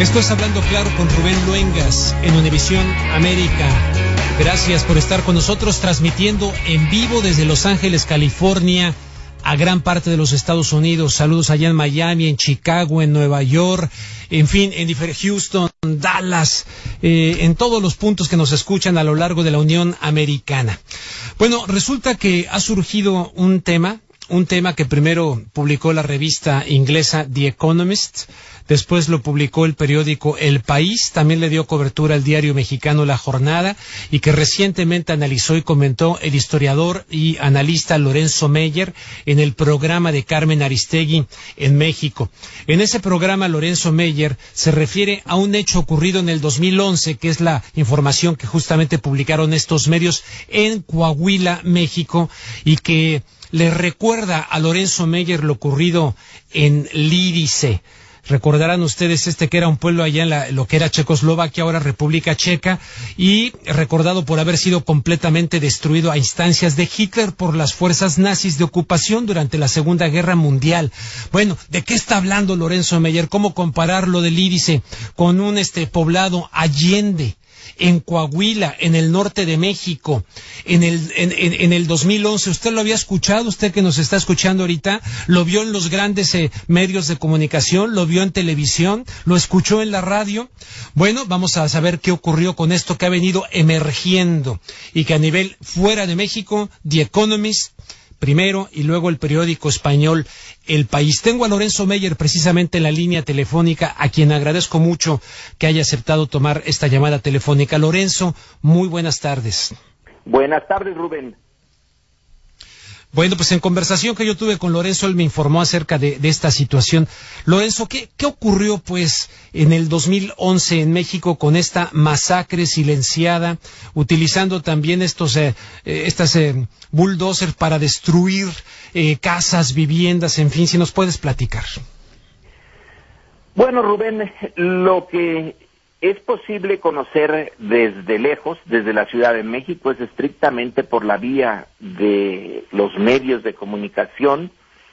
Esto es Hablando Claro con Rubén Luengas en Univisión América. Gracias por estar con nosotros transmitiendo en vivo desde Los Ángeles, California, a gran parte de los Estados Unidos. Saludos allá en Miami, en Chicago, en Nueva York, en fin, en Houston, Dallas, en todos los puntos que nos escuchan a lo largo de la Unión Americana. Bueno, resulta que ha surgido un tema que primero publicó la revista inglesa The Economist, después lo publicó el periódico El País, también le dio cobertura al diario mexicano La Jornada, y que recientemente analizó y comentó el historiador y analista Lorenzo Meyer en el programa de Carmen Aristegui en México. En ese programa, Lorenzo Meyer se refiere a un hecho ocurrido en el 2011, que es la información que justamente publicaron estos medios en Coahuila, México, y que le recuerda a Lorenzo Meyer lo ocurrido en Lídice. Recordarán ustedes que era un pueblo allá en lo que era Checoslovaquia, ahora República Checa, y recordado por haber sido completamente destruido a instancias de Hitler por las fuerzas nazis de ocupación durante la Segunda Guerra Mundial. Bueno, ¿de qué está hablando Lorenzo Meyer? ¿Cómo comparar lo de Lídice con un poblado Allende, en Coahuila, en el norte de México, en el 2011? ¿Usted lo había escuchado? Usted que nos está escuchando ahorita, ¿lo vio en los grandes medios de comunicación? ¿Lo vio en televisión? ¿Lo escuchó en la radio? Bueno, vamos a saber qué ocurrió con esto que ha venido emergiendo y que a nivel fuera de México, The Economist primero y luego el periódico español El País. Tengo a Lorenzo Meyer precisamente en la línea telefónica, a quien agradezco mucho que haya aceptado tomar esta llamada telefónica. Lorenzo, muy buenas tardes. Buenas tardes, Rubén. Bueno, pues en conversación que yo tuve con Lorenzo, él me informó acerca de esta situación. Lorenzo, ¿qué ocurrió pues en el 2011 en México con esta masacre silenciada, utilizando también estas bulldozers para destruir casas, viviendas, en fin, si nos puedes platicar? Bueno, Rubén, lo que es posible conocer desde lejos, desde la Ciudad de México, es estrictamente por la vía de los medios de comunicación,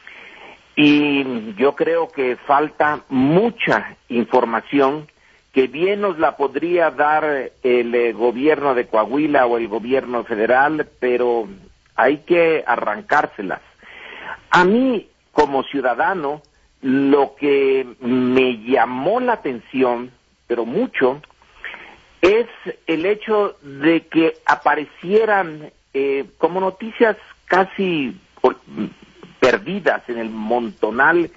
y yo creo que falta mucha información que bien nos la podría dar el gobierno de Coahuila o el gobierno federal, pero hay que arrancárselas. A mí, como ciudadano, lo que me llamó la atención, pero mucho, es el hecho de que aparecieran como noticias casi perdidas en el montonal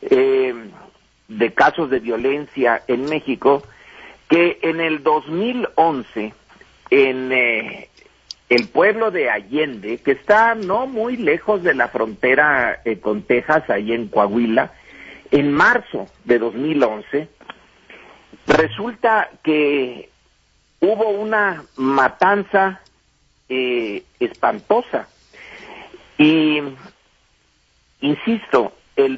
de casos de violencia en México, que en el 2011, en el pueblo de Allende, que está no muy lejos de la frontera con Texas, ahí en Coahuila, en marzo de 2011, resulta que hubo una matanza espantosa. Y, insisto,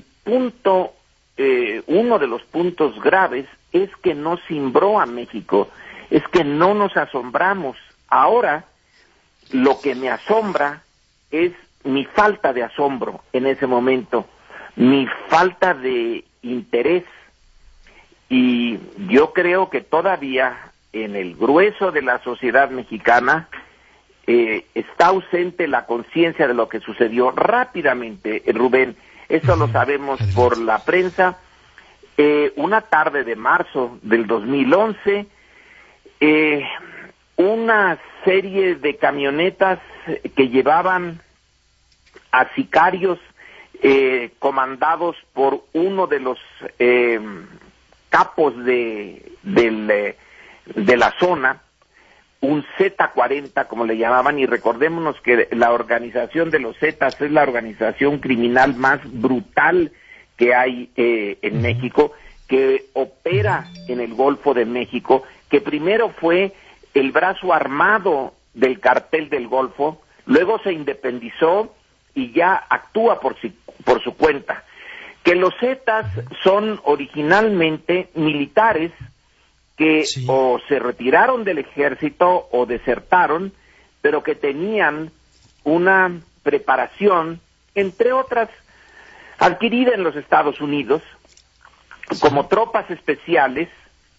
uno de los puntos graves es que no cimbró a México, es que no nos asombramos. Ahora, lo que me asombra es mi falta de asombro en ese momento, mi falta de interés. Y yo creo que todavía en el grueso de la sociedad mexicana está ausente la conciencia de lo que sucedió rápidamente, Rubén. Eso lo sabemos por la prensa. Una tarde de marzo del 2011, una serie de camionetas que llevaban a sicarios comandados por uno de los capos de la zona, un Z40 como le llamaban, y recordémonos que la organización de los Zetas es la organización criminal más brutal que hay en México, que opera en el Golfo de México, que primero fue el brazo armado del cartel del Golfo, luego se independizó y ya actúa por su cuenta. Que los Zetas son originalmente militares que o se retiraron del ejército o desertaron, pero que tenían una preparación, entre otras, adquirida en los Estados Unidos, como tropas especiales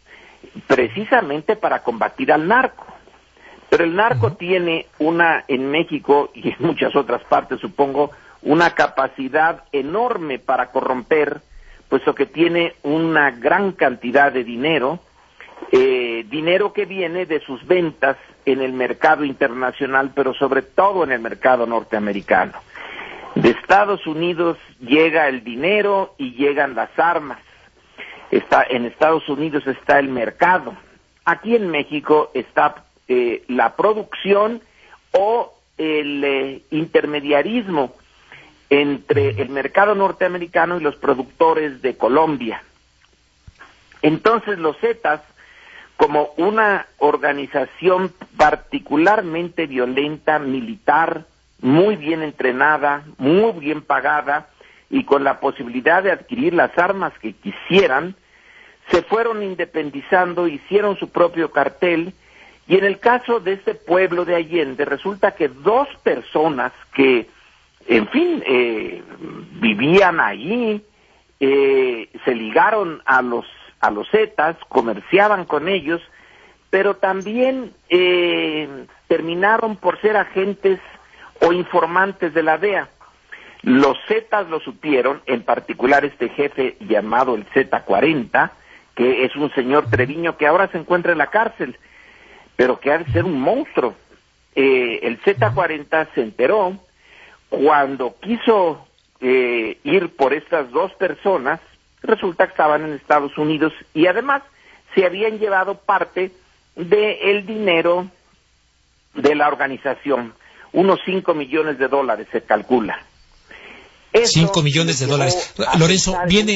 precisamente para combatir al narco. Pero el narco tiene en México y en muchas otras partes, supongo, una capacidad enorme para corromper, puesto que tiene una gran cantidad de dinero que viene de sus ventas en el mercado internacional, pero sobre todo en el mercado norteamericano. De Estados Unidos llega el dinero y llegan las armas. En Estados Unidos está el mercado. Aquí en México está la producción o el intermediarismo entre el mercado norteamericano y los productores de Colombia. Entonces los Zetas, como una organización particularmente violenta, militar, muy bien entrenada, muy bien pagada y con la posibilidad de adquirir las armas que quisieran, se fueron independizando, hicieron su propio cartel, y en el caso de este pueblo de Allende resulta que dos personas que, en fin, vivían allí, se ligaron a los Zetas, comerciaban con ellos, pero también terminaron por ser agentes o informantes de la DEA. Los Zetas lo supieron, en particular este jefe llamado el Z40, que es un señor Treviño que ahora se encuentra en la cárcel, pero que ha de ser un monstruo. El Z40 se enteró cuando quiso ir por estas dos personas. Resulta que estaban en Estados Unidos y además se habían llevado parte del dinero de la organización, unos $5 millones se calcula. Eso 5 millones de dólares. Lorenzo, viene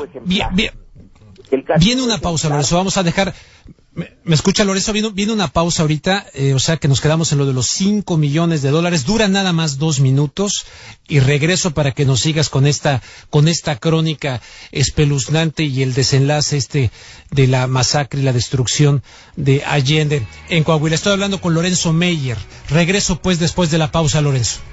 una pausa, Lorenzo. Vamos a dejar. ¿Me escucha, Lorenzo? Viene una pausa ahorita, o sea que nos quedamos en lo de los 5 millones de dólares. Dura nada más 2 minutos y regreso para que nos sigas con esta crónica espeluznante y el desenlace de la masacre y la destrucción de Allende en Coahuila. Estoy hablando con Lorenzo Meyer. Regreso pues después de la pausa, Lorenzo.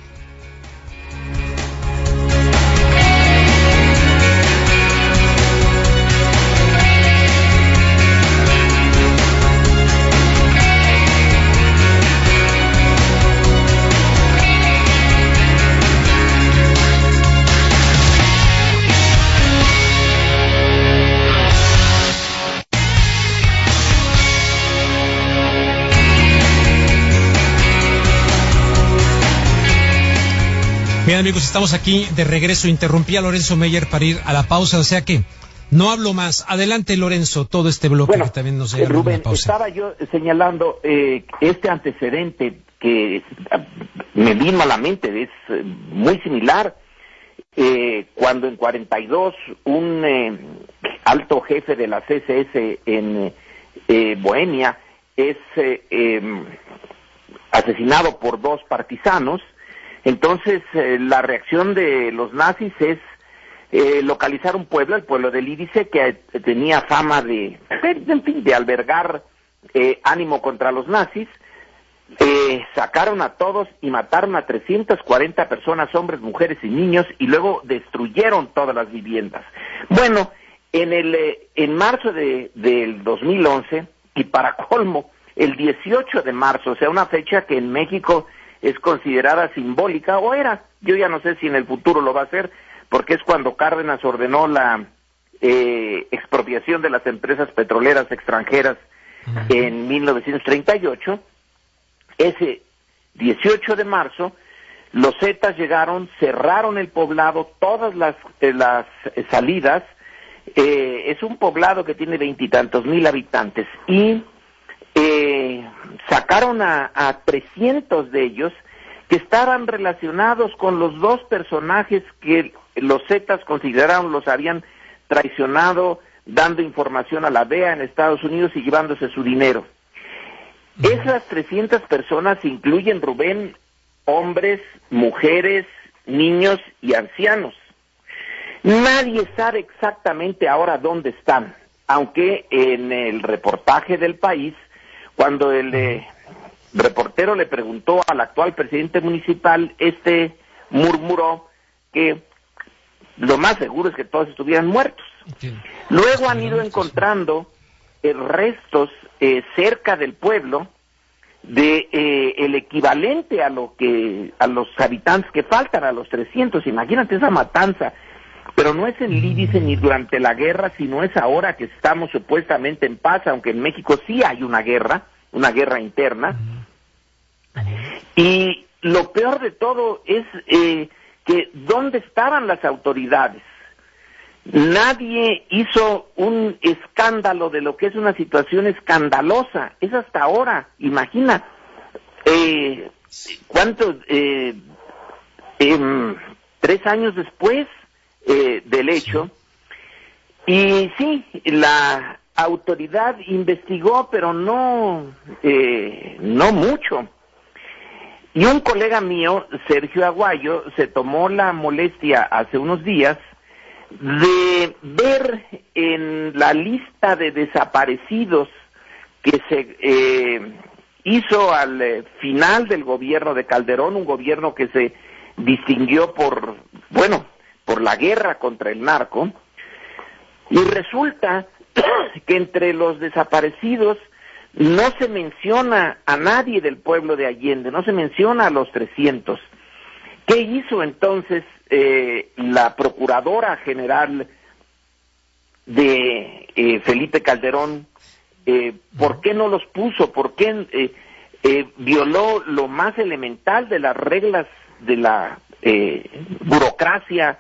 Bien, amigos, estamos aquí de regreso. Interrumpí a Lorenzo Meyer para ir a la pausa, o sea que no hablo más. Adelante, Lorenzo, todo este bloque que también nos lleva Rubén, a la pausa. Estaba yo señalando este antecedente que me vino a la mente, es muy similar. Cuando en 42 un alto jefe de la CSS en Bohemia es asesinado por dos partisanos. Entonces, la reacción de los nazis es localizar un pueblo, el pueblo de Lídice, que tenía fama de albergar ánimo contra los nazis. Sacaron a todos y mataron a 340 personas, hombres, mujeres y niños, y luego destruyeron todas las viviendas. Bueno, en marzo del 2011, y para colmo, el 18 de marzo, o sea, una fecha que en México es considerada simbólica, o era, yo ya no sé si en el futuro lo va a hacer, porque es cuando Cárdenas ordenó la expropiación de las empresas petroleras extranjeras en 1938, ese 18 de marzo, los Zetas llegaron, cerraron el poblado, todas las salidas, es un poblado que tiene 20 y tantos mil habitantes, y sacaron a 300 de ellos que estaban relacionados con los dos personajes que los Zetas consideraron los habían traicionado, dando información a la DEA en Estados Unidos y llevándose su dinero. Esas 300 personas incluyen, Rubén, hombres, mujeres, niños y ancianos. Nadie sabe exactamente ahora dónde están, aunque en el reportaje del País, cuando el reportero le preguntó al actual presidente municipal, murmuró que lo más seguro es que todos estuvieran muertos. Luego han ido encontrando restos cerca del pueblo de el equivalente a los habitantes que faltan, a los 300. Imagínate esa matanza. Pero no es en Lídice ni durante la guerra, sino es ahora que estamos supuestamente en paz, aunque en México sí hay una guerra interna. Y lo peor de todo es que ¿dónde estaban las autoridades? Nadie hizo un escándalo de lo que es una situación escandalosa. Es hasta ahora, imagina, ¿cuántos? 3 años después del hecho. Y sí, la autoridad investigó, pero no mucho. Y un colega mío, Sergio Aguayo, se tomó la molestia hace unos días de ver en la lista de desaparecidos que se hizo al final del gobierno de Calderón, un gobierno que se distinguió por la guerra contra el narco, y resulta que entre los desaparecidos no se menciona a nadie del pueblo de Allende, no se menciona a los 300. ¿Qué hizo entonces la Procuradora General de Felipe Calderón? ¿Por qué no los puso? ¿Por qué violó lo más elemental de las reglas de la burocracia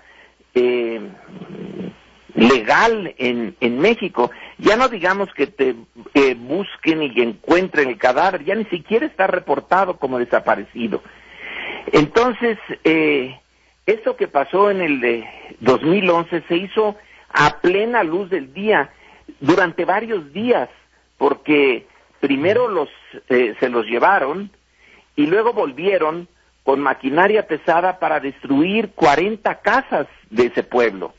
legal en México? Ya no digamos que te busquen y encuentren el cadáver, ya ni siquiera está reportado como desaparecido. Entonces, esto que pasó en el 2011 se hizo a plena luz del día, durante varios días, porque primero se los llevaron y luego volvieron con maquinaria pesada para destruir 40 casas de ese pueblo.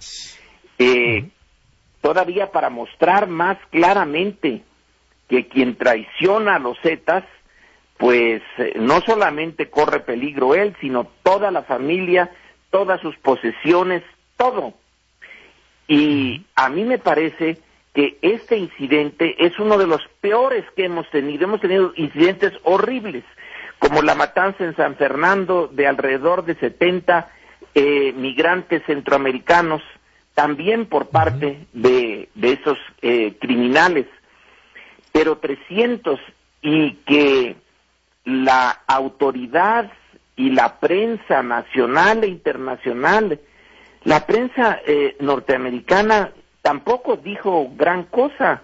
Todavía para mostrar más claramente que quien traiciona a los Zetas, pues no solamente corre peligro él, sino toda la familia, todas sus posesiones, todo. Y a mí me parece que este incidente es uno de los peores que hemos tenido. Hemos tenido incidentes horribles, como la matanza en San Fernando de alrededor de 70 migrantes centroamericanos, también por parte de esos criminales, pero 300, y que la autoridad y la prensa nacional e internacional, la prensa norteamericana tampoco dijo gran cosa.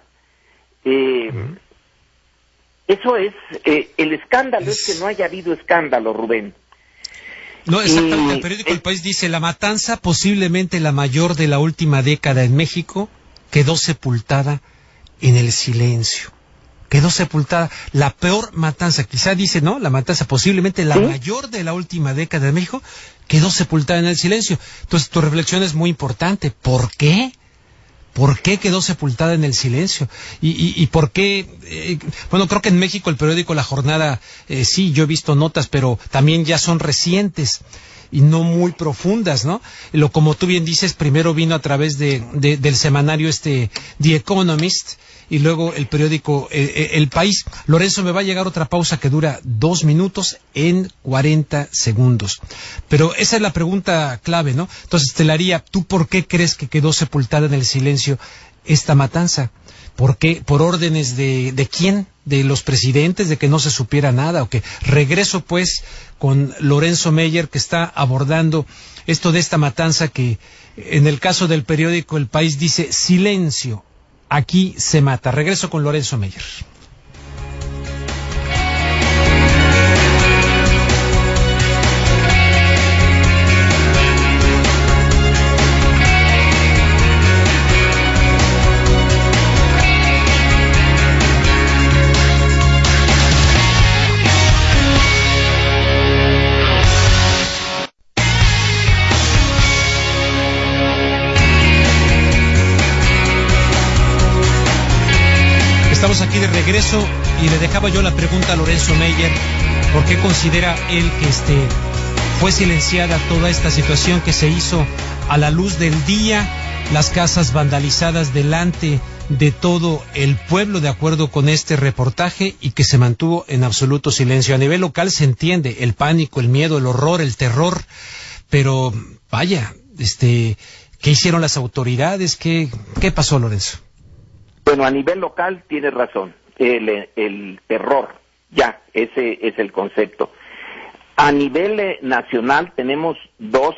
Eso es, el escándalo es que no haya habido escándalo, Rubén. No, exactamente. El periódico El País dice: la matanza, posiblemente la mayor de la última década en México, quedó sepultada en el silencio. Quedó sepultada. La peor matanza, quizá dice, ¿no? La matanza, posiblemente la mayor de la última década en México, quedó sepultada en el silencio. Entonces, tu reflexión es muy importante. ¿Por qué? ¿Por qué quedó sepultada en el silencio? ¿Y por qué? Bueno, creo que en México el periódico La Jornada, sí, yo he visto notas, pero también ya son recientes y no muy profundas, ¿no? Como tú bien dices, primero vino a través del semanario The Economist, y luego el periódico El País. Lorenzo, me va a llegar otra pausa que dura 2 minutos en 40 segundos. Pero esa es la pregunta clave, ¿no? Entonces te la haría, ¿tú por qué crees que quedó sepultada en el silencio esta matanza? ¿Por qué? ¿Por órdenes de quién? ¿De los presidentes? ¿De que no se supiera nada? ¿O qué? Regreso pues con Lorenzo Meyer, que está abordando esto de esta matanza que en el caso del periódico El País dice: silencio, aquí se mata. Regreso con Lorenzo Meyer. Estamos aquí de regreso y le dejaba yo la pregunta a Lorenzo Meyer: ¿por qué considera él que fue silenciada toda esta situación que se hizo a la luz del día? Las casas vandalizadas delante de todo el pueblo, de acuerdo con este reportaje, y que se mantuvo en absoluto silencio. A nivel local se entiende el pánico, el miedo, el horror, el terror, pero vaya, ¿qué hicieron las autoridades? ¿Qué pasó, Lorenzo? Bueno, a nivel local tienes razón, el terror, ya, ese es el concepto. A nivel nacional tenemos dos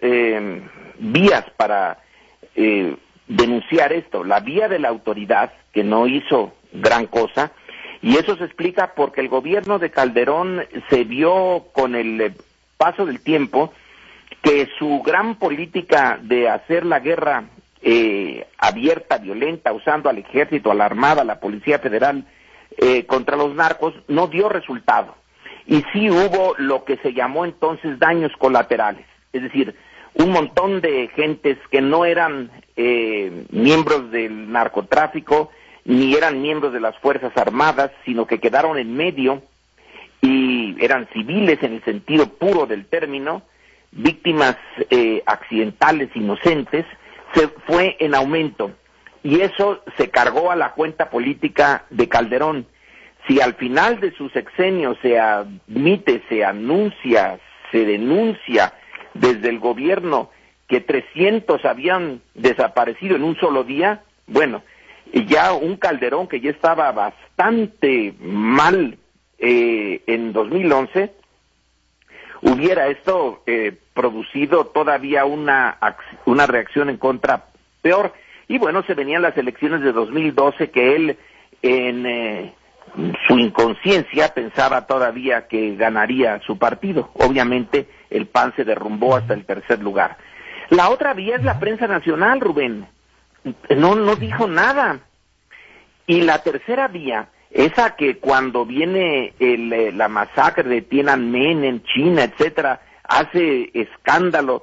vías para denunciar esto. La vía de la autoridad, que no hizo gran cosa, y eso se explica porque el gobierno de Calderón se vio con el paso del tiempo que su gran política de hacer la guerra abierta, violenta, usando al ejército, a la armada, a la policía federal contra los narcos, no dio resultado. Y sí hubo lo que se llamó entonces daños colaterales, es decir, un montón de gentes que no eran miembros del narcotráfico, ni eran miembros de las Fuerzas Armadas, sino que quedaron en medio y eran civiles en el sentido puro del término, víctimas accidentales, inocentes, se fue en aumento. Y eso se cargó a la cuenta política de Calderón. Si al final de su sexenio se admite, se anuncia, se denuncia desde el gobierno que 300 habían desaparecido en un solo día, bueno, ya un Calderón que ya estaba bastante mal en 2011, hubiera esto producido todavía una reacción en contra peor. Y bueno, se venían las elecciones de 2012 que él en su inconsciencia pensaba todavía que ganaría su partido. Obviamente el PAN se derrumbó hasta el tercer lugar. La otra vía es la prensa nacional, Rubén. No dijo nada. Y la tercera vía, esa que cuando viene la masacre de Tiananmen en China, etcétera, hace escándalo,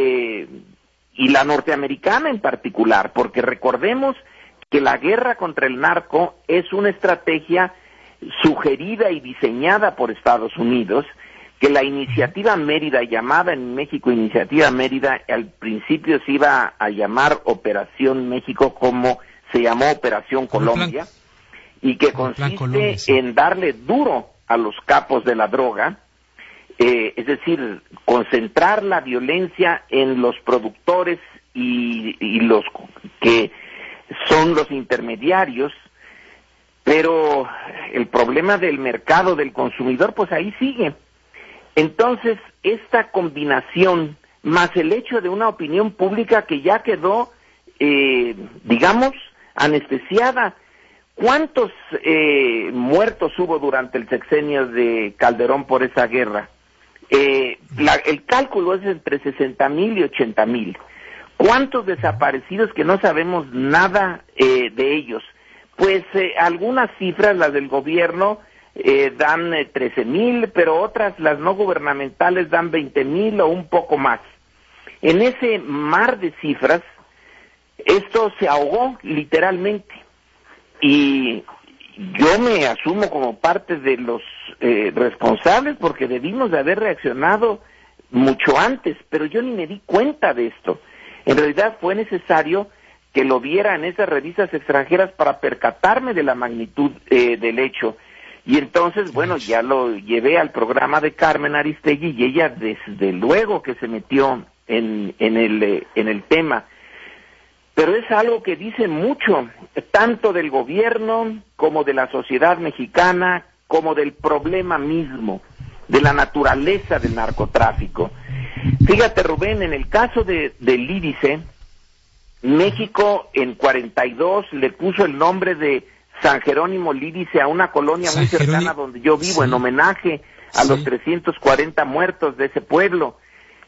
y la norteamericana en particular, porque recordemos que la guerra contra el narco es una estrategia sugerida y diseñada por Estados Unidos, que la iniciativa Mérida, llamada en México Iniciativa Mérida, al principio se iba a llamar Operación México, como se llamó Operación Colombia, y que consiste en darle duro a los capos de la droga, es decir, concentrar la violencia en los productores y los que son los intermediarios, pero el problema del mercado del consumidor, pues ahí sigue. Entonces, esta combinación, más el hecho de una opinión pública que ya quedó, digamos, anestesiada. ¿Cuántos muertos hubo durante el sexenio de Calderón por esa guerra? El cálculo es entre 60,000 y 80,000. ¿Cuántos desaparecidos que no sabemos nada de ellos? Pues algunas cifras, las del gobierno, dan 13,000, pero otras, las no gubernamentales, dan 20,000 o un poco más. En ese mar de cifras, esto se ahogó literalmente. Y yo me asumo como parte de los responsables, porque debimos de haber reaccionado mucho antes, pero yo ni me di cuenta de esto. En realidad fue necesario que lo viera en esas revistas extranjeras para percatarme de la magnitud del hecho. Y entonces, bueno, ya lo llevé al programa de Carmen Aristegui y ella desde luego que se metió en el tema. Pero es algo que dice mucho, tanto del gobierno como de la sociedad mexicana, como del problema mismo, de la naturaleza del narcotráfico. Fíjate, Rubén, en el caso del Lídice, México en 42 le puso el nombre de San Jerónimo Lídice a una colonia muy cercana donde yo vivo, sí, en homenaje a los 340 muertos de ese pueblo.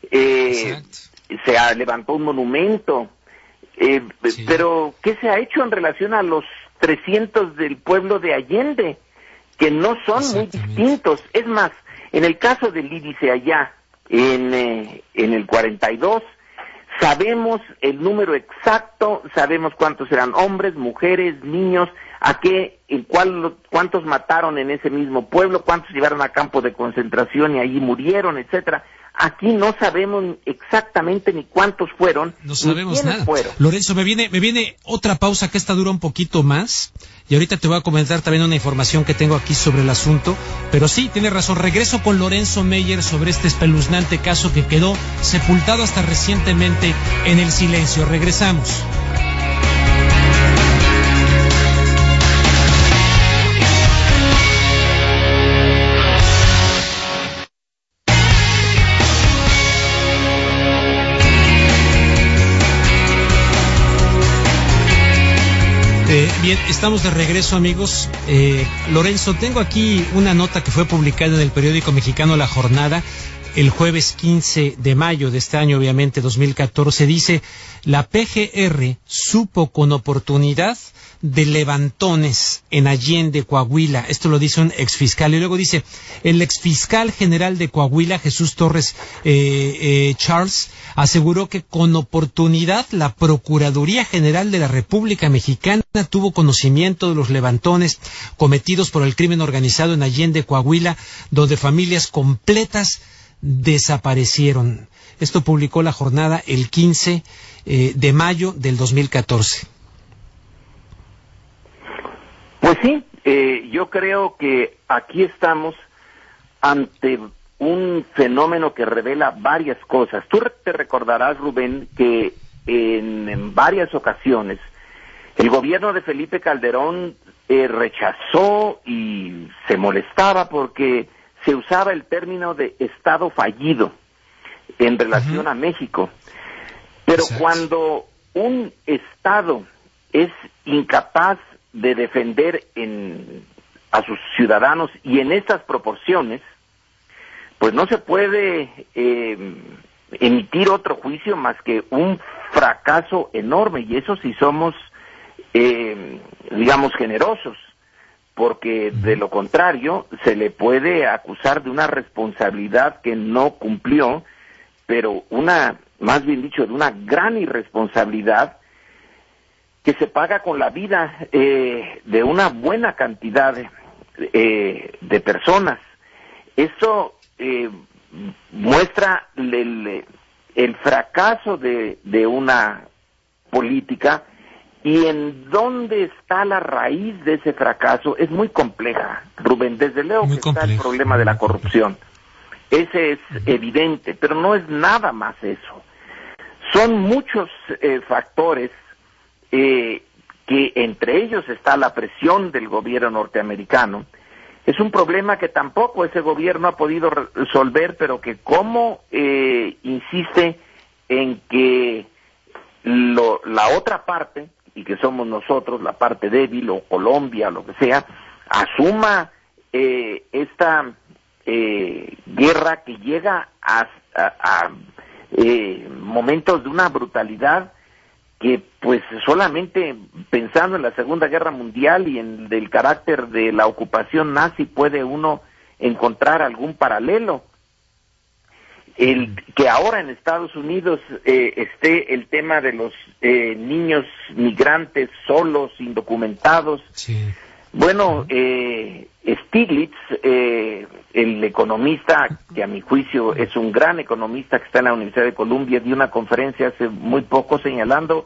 Se levantó un monumento. Pero, ¿qué se ha hecho en relación a los 300 del pueblo de Allende? Que no son muy distintos. Es más, en el caso del Lídice allá, en el 42, sabemos el número exacto, sabemos cuántos eran hombres, mujeres, niños, cuántos mataron en ese mismo pueblo, cuántos llevaron a campo de concentración y allí murieron, etcétera. aquí no sabemos exactamente ni cuántos fueron, no sabemos nada. Fueron. Lorenzo, me viene otra pausa que esta dura un poquito más, y ahorita te voy a comentar también una información que tengo aquí sobre el asunto, pero sí, tienes razón, regreso con Lorenzo Meyer sobre este espeluznante caso que quedó sepultado hasta recientemente en el silencio. Regresamos. Bien, estamos de regreso, amigos. Lorenzo, tengo aquí una nota que fue publicada en el periódico mexicano La Jornada el jueves 15 de mayo de este año, obviamente 2014. Dice: la PGR supo con oportunidad de levantones en Allende, Coahuila. Esto lo dice un exfiscal. Y luego dice: el exfiscal general de Coahuila, Jesús Torres Charles, aseguró que con oportunidad la Procuraduría General de la República Mexicana tuvo conocimiento de los levantones cometidos por el crimen organizado en Allende, Coahuila, donde familias completas desaparecieron. Esto publicó La Jornada el 15 de mayo del 2014. Pues sí, yo creo que aquí estamos ante un fenómeno que revela varias cosas. Tú te recordarás, Rubén, que en varias ocasiones el gobierno de Felipe Calderón rechazó y se molestaba porque se usaba el término de Estado fallido en relación a México. Pero Exacto. Cuando un Estado es incapaz de defender a sus ciudadanos y en estas proporciones, pues no se puede emitir otro juicio más que un fracaso enorme, y eso si somos, digamos, generosos, porque de lo contrario se le puede acusar de una responsabilidad que no cumplió, pero más bien dicho, de una gran irresponsabilidad que se paga con la vida de una buena cantidad de personas. Esto muestra el fracaso de una política, y en dónde está la raíz de ese fracaso es muy compleja, Rubén. Desde luego que está el problema de la corrupción. Ese es evidente, pero no es nada más eso. Son muchos factores que entre ellos está la presión del gobierno norteamericano. Es un problema que tampoco ese gobierno ha podido resolver, pero que como insiste en que la otra parte, y que somos nosotros, la parte débil, o Colombia, lo que sea, asuma esta guerra que llega a momentos de una brutalidad que, pues, solamente pensando en la Segunda Guerra Mundial y en el carácter de la ocupación nazi puede uno encontrar algún paralelo. Que ahora en Estados Unidos esté el tema de los niños migrantes solos, indocumentados. Sí. Bueno, Stiglitz, el economista, que a mi juicio es un gran economista que está en la Universidad de Columbia, dio una conferencia hace muy poco señalando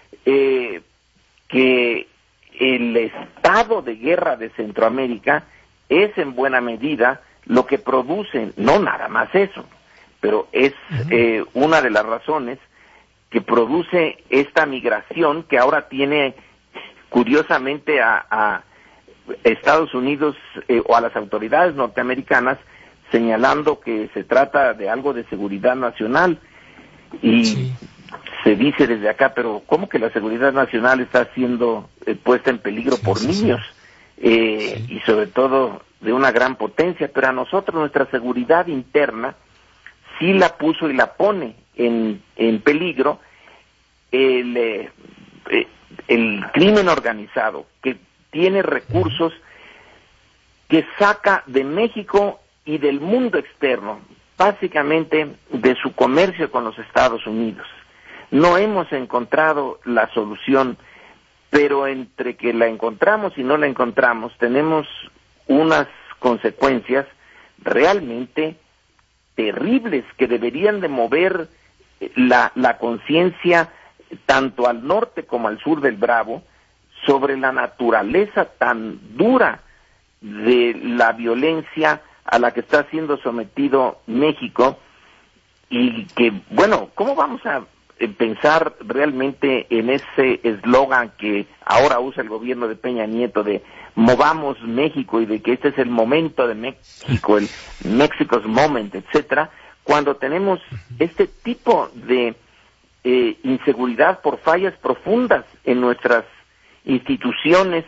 que el estado de guerra de Centroamérica es en buena medida lo que produce, no nada más eso, pero es una de las razones que produce esta migración que ahora tiene curiosamente a Estados Unidos o a las autoridades norteamericanas señalando que se trata de algo de seguridad nacional, y se dice desde acá, pero ¿cómo que la seguridad nacional está siendo puesta en peligro por niños? Y sobre todo de una gran potencia, pero a nosotros nuestra seguridad interna sí la puso y la pone en peligro el crimen organizado, que tiene recursos que saca de México y del mundo externo, básicamente de su comercio con los Estados Unidos. No hemos encontrado la solución, pero entre que la encontramos y no la encontramos, tenemos unas consecuencias realmente terribles que deberían de mover la conciencia tanto al norte como al sur del Bravo sobre la naturaleza tan dura de la violencia a la que está siendo sometido México, y que, bueno, ¿cómo vamos a pensar realmente en ese eslogan que ahora usa el gobierno de Peña Nieto de movamos México y de que este es el momento de México, el Mexico's Moment, etcétera, cuando tenemos este tipo de inseguridad por fallas profundas en nuestras instituciones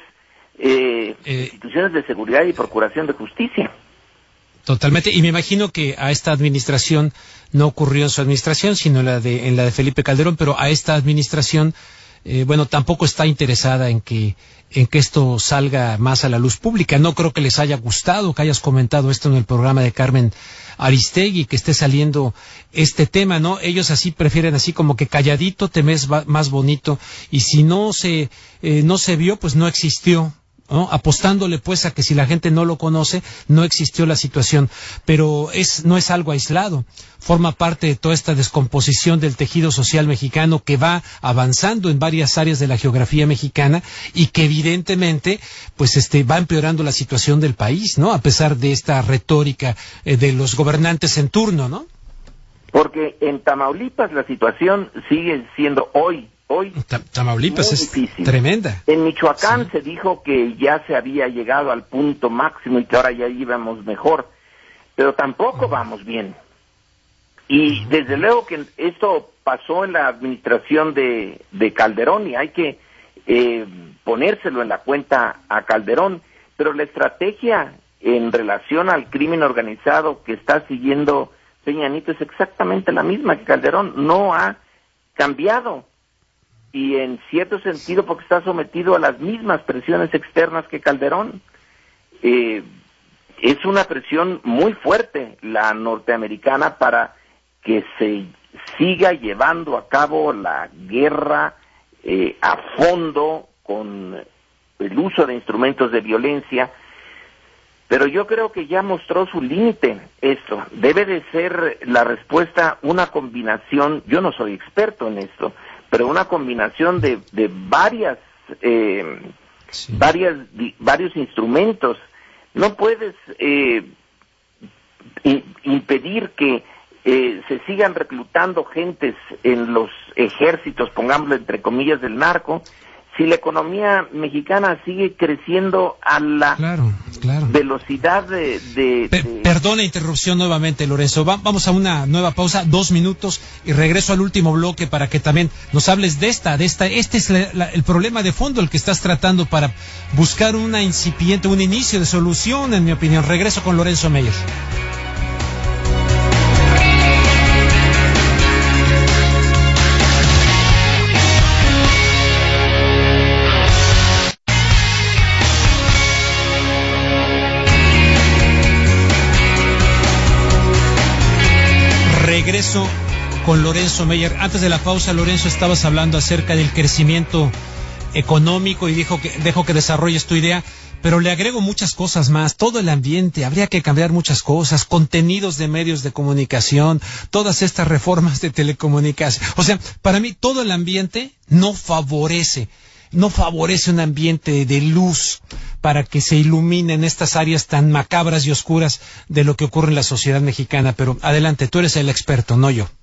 de seguridad y procuración de justicia? Totalmente, y me imagino que a esta administración, no ocurrió en su administración, sino en la de Felipe Calderón, pero a esta administración, tampoco está interesada en que esto salga más a la luz pública. No creo que les haya gustado que hayas comentado esto en el programa de Carmen Aristegui, que esté saliendo este tema, ¿no? Ellos así prefieren así como que calladito te ves más bonito, y si no se vio, pues no existió, ¿no? Apostándole pues a que si la gente no lo conoce, no existió la situación, pero no es algo aislado, forma parte de toda esta descomposición del tejido social mexicano que va avanzando en varias áreas de la geografía mexicana y que evidentemente pues va empeorando la situación del país, ¿no? A pesar de esta retórica de los gobernantes en turno, ¿no? Porque en Tamaulipas la situación sigue siendo hoy Tamaulipas es difícil. Tremenda. En Michoacán se dijo que ya se había llegado al punto máximo y que ahora ya íbamos mejor, pero tampoco vamos bien. Y desde luego que esto pasó en la administración de Calderón, y hay que ponérselo en la cuenta a Calderón, pero la estrategia en relación al crimen organizado que está siguiendo Peña Nieto es exactamente la misma que Calderón, no ha cambiado. Y en cierto sentido porque está sometido a las mismas presiones externas que Calderón. Es una presión muy fuerte la norteamericana para que se siga llevando a cabo la guerra a fondo con el uso de instrumentos de violencia, pero yo creo que ya mostró su límite esto. Debe de ser la respuesta una combinación, yo no soy experto en esto, pero una combinación de varios instrumentos. No puedes impedir que se sigan reclutando gentes en los ejércitos, pongámoslo entre comillas, del narco, si la economía mexicana sigue creciendo a la velocidad Perdona interrupción nuevamente, Lorenzo. Vamos a una nueva pausa, 2 minutos, y regreso al último bloque para que también nos hables de esta. Este es el problema de fondo, el que estás tratando para buscar un inicio de solución, en mi opinión. Regreso con Lorenzo Meyer. Regreso con Lorenzo Meyer. Antes de la pausa, Lorenzo, estabas hablando acerca del crecimiento económico y dejo que desarrolles tu idea, pero le agrego muchas cosas más. Todo el ambiente, habría que cambiar muchas cosas, contenidos de medios de comunicación, todas estas reformas de telecomunicación. O sea, para mí todo el ambiente no favorece un ambiente de luz para que se iluminen estas áreas tan macabras y oscuras de lo que ocurre en la sociedad mexicana. Pero adelante, tú eres el experto, no yo.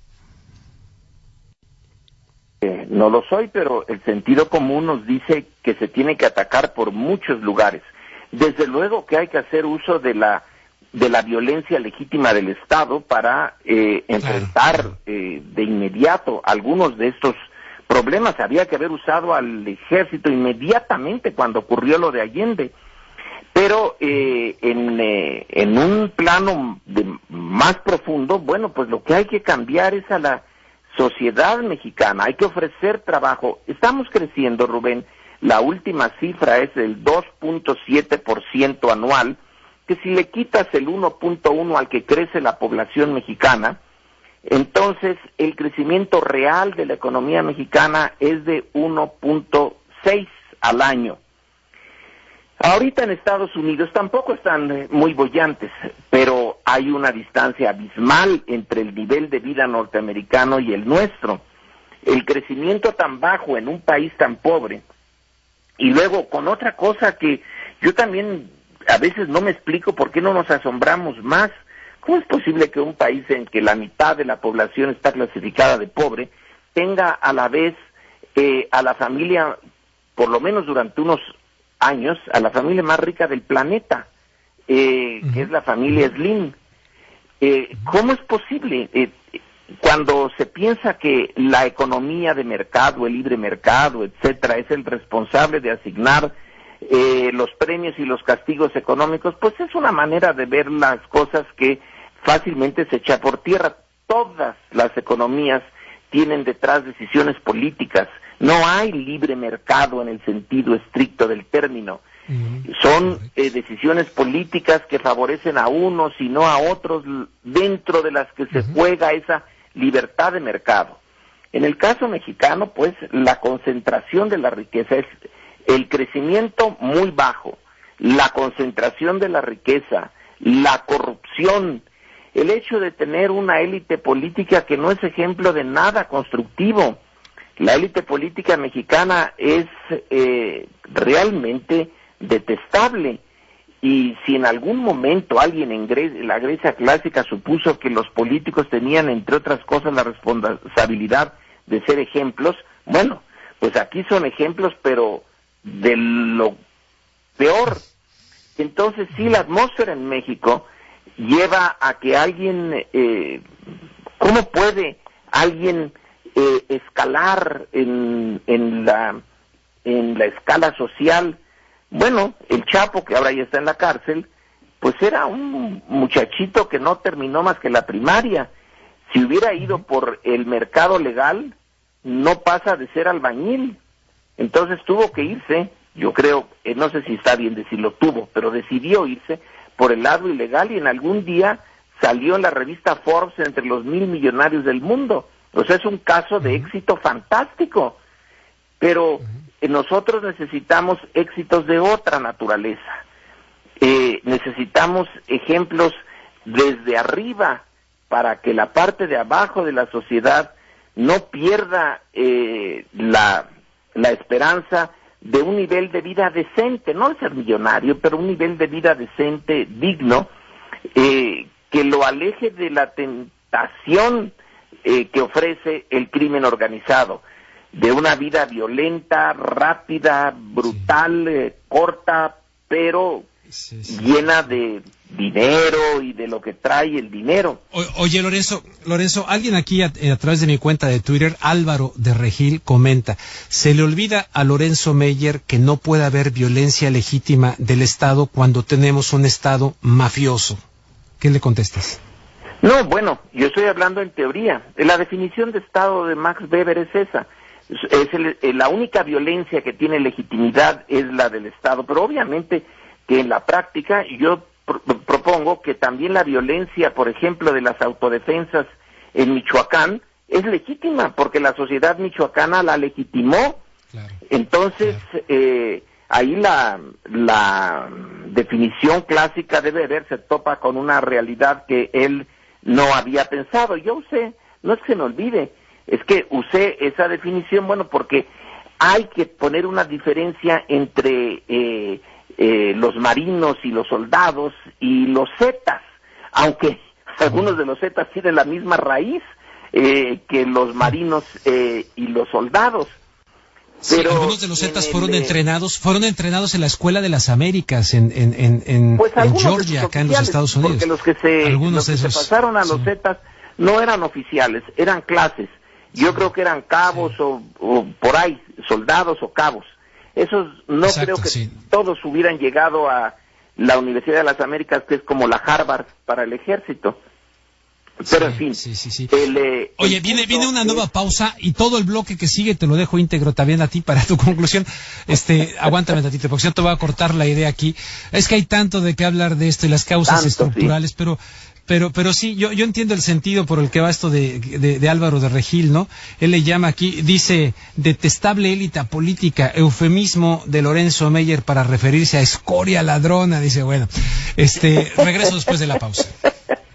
No lo soy, pero el sentido común nos dice que se tiene que atacar por muchos lugares. Desde luego que hay que hacer uso de la violencia legítima del Estado para enfrentar de inmediato algunos de estos problemas. Había que haber usado al ejército inmediatamente cuando ocurrió lo de Allende, pero en un plano más profundo, bueno, pues lo que hay que cambiar es a la sociedad mexicana, hay que ofrecer trabajo. Estamos creciendo, Rubén, la última cifra es el 2.7% anual, que si le quitas el 1.1 al que crece la población mexicana, entonces el crecimiento real de la economía mexicana es de 1.6 al año. Ahorita en Estados Unidos tampoco están muy bollantes, pero hay una distancia abismal entre el nivel de vida norteamericano y el nuestro. El crecimiento tan bajo en un país tan pobre, y luego con otra cosa que yo también a veces no me explico por qué no nos asombramos más. ¿Cómo es posible que un país en que la mitad de la población está clasificada de pobre tenga a la vez a la familia, por lo menos durante unos años, a la familia más rica del planeta, que es la familia Slim? ¿Cómo es posible? Cuando se piensa que la economía de mercado, el libre mercado, etcétera, es el responsable de asignar los premios y los castigos económicos, pues es una manera de ver las cosas que fácilmente se echa por tierra. Todas las economías tienen detrás decisiones políticas. No hay libre mercado en el sentido estricto del término. Son decisiones políticas que favorecen a unos y no a otros, dentro de las que se juega esa libertad de mercado. En el caso mexicano, pues, la concentración de la riqueza es el crecimiento muy bajo, la concentración de la riqueza, la corrupción, el hecho de tener una élite política que no es ejemplo de nada constructivo. La élite política mexicana es realmente detestable, y si en algún momento alguien en la Grecia clásica supuso que los políticos tenían, entre otras cosas, la responsabilidad de ser ejemplos, bueno, pues aquí son ejemplos, pero de lo peor. Entonces sí, la atmósfera en México lleva a que alguien, ¿cómo puede alguien escalar en la escala social? Bueno, el Chapo, que ahora ya está en la cárcel, pues era un muchachito que no terminó más que la primaria. Si hubiera ido por el mercado legal, no pasa de ser albañil. Entonces tuvo que irse, yo creo, no sé si está bien decirlo tuvo, pero decidió irse por el lado ilegal, y en algún día salió en la revista Forbes entre los 1000 millonarios del mundo. O sea, es un caso de éxito fantástico. Pero nosotros necesitamos éxitos de otra naturaleza. Necesitamos ejemplos desde arriba para que la parte de abajo de la sociedad no pierda la esperanza de un nivel de vida decente, no de ser millonario, pero un nivel de vida decente, digno, que lo aleje de la tentación que ofrece el crimen organizado, de una vida violenta, rápida, brutal, corta, pero llena de dinero y de lo que trae el dinero. Oye, Lorenzo, alguien aquí a través de mi cuenta de Twitter, Álvaro de Regil, comenta: se le olvida a Lorenzo Meyer que no puede haber violencia legítima del Estado cuando tenemos un Estado mafioso. ¿Qué le contestas? No, bueno, yo estoy hablando en teoría. La definición de Estado de Max Weber es esa. La única violencia que tiene legitimidad es la del Estado, pero obviamente que en la práctica yo propongo que también la violencia, por ejemplo, de las autodefensas en Michoacán es legítima, porque la sociedad michoacana la legitimó. Claro. Entonces, claro. Ahí la definición clásica de Weber se topa con una realidad que él no había pensado. Yo usé, no es que se me olvide, es que usé esa definición, bueno, porque hay que poner una diferencia entre los marinos y los soldados y los zetas, aunque algunos de los zetas tienen la misma raíz que los marinos y los soldados. Pero sí, algunos de los zetas fueron entrenados en la Escuela de las Américas en Georgia, acá en los Estados Unidos. Porque los que se pasaron a los zetas no eran oficiales, eran clases. Yo creo que eran cabos o por ahí, soldados o cabos. Esos no creo que todos hubieran llegado a la Universidad de las Américas, que es como la Harvard para el ejército. Pero en fin. Oye, viene una nueva pausa y todo el bloque que sigue te lo dejo íntegro también a ti para tu conclusión. Aguántame tantito, porque yo te voy a cortar la idea aquí. Es que hay tanto de qué hablar de esto y las causas estructurales, sí. Pero sí, yo entiendo el sentido por el que va esto de Álvaro de Regil, ¿no? Él le llama aquí, dice, detestable élite política, eufemismo de Lorenzo Meyer para referirse a escoria ladrona, dice, bueno, regreso después de la pausa.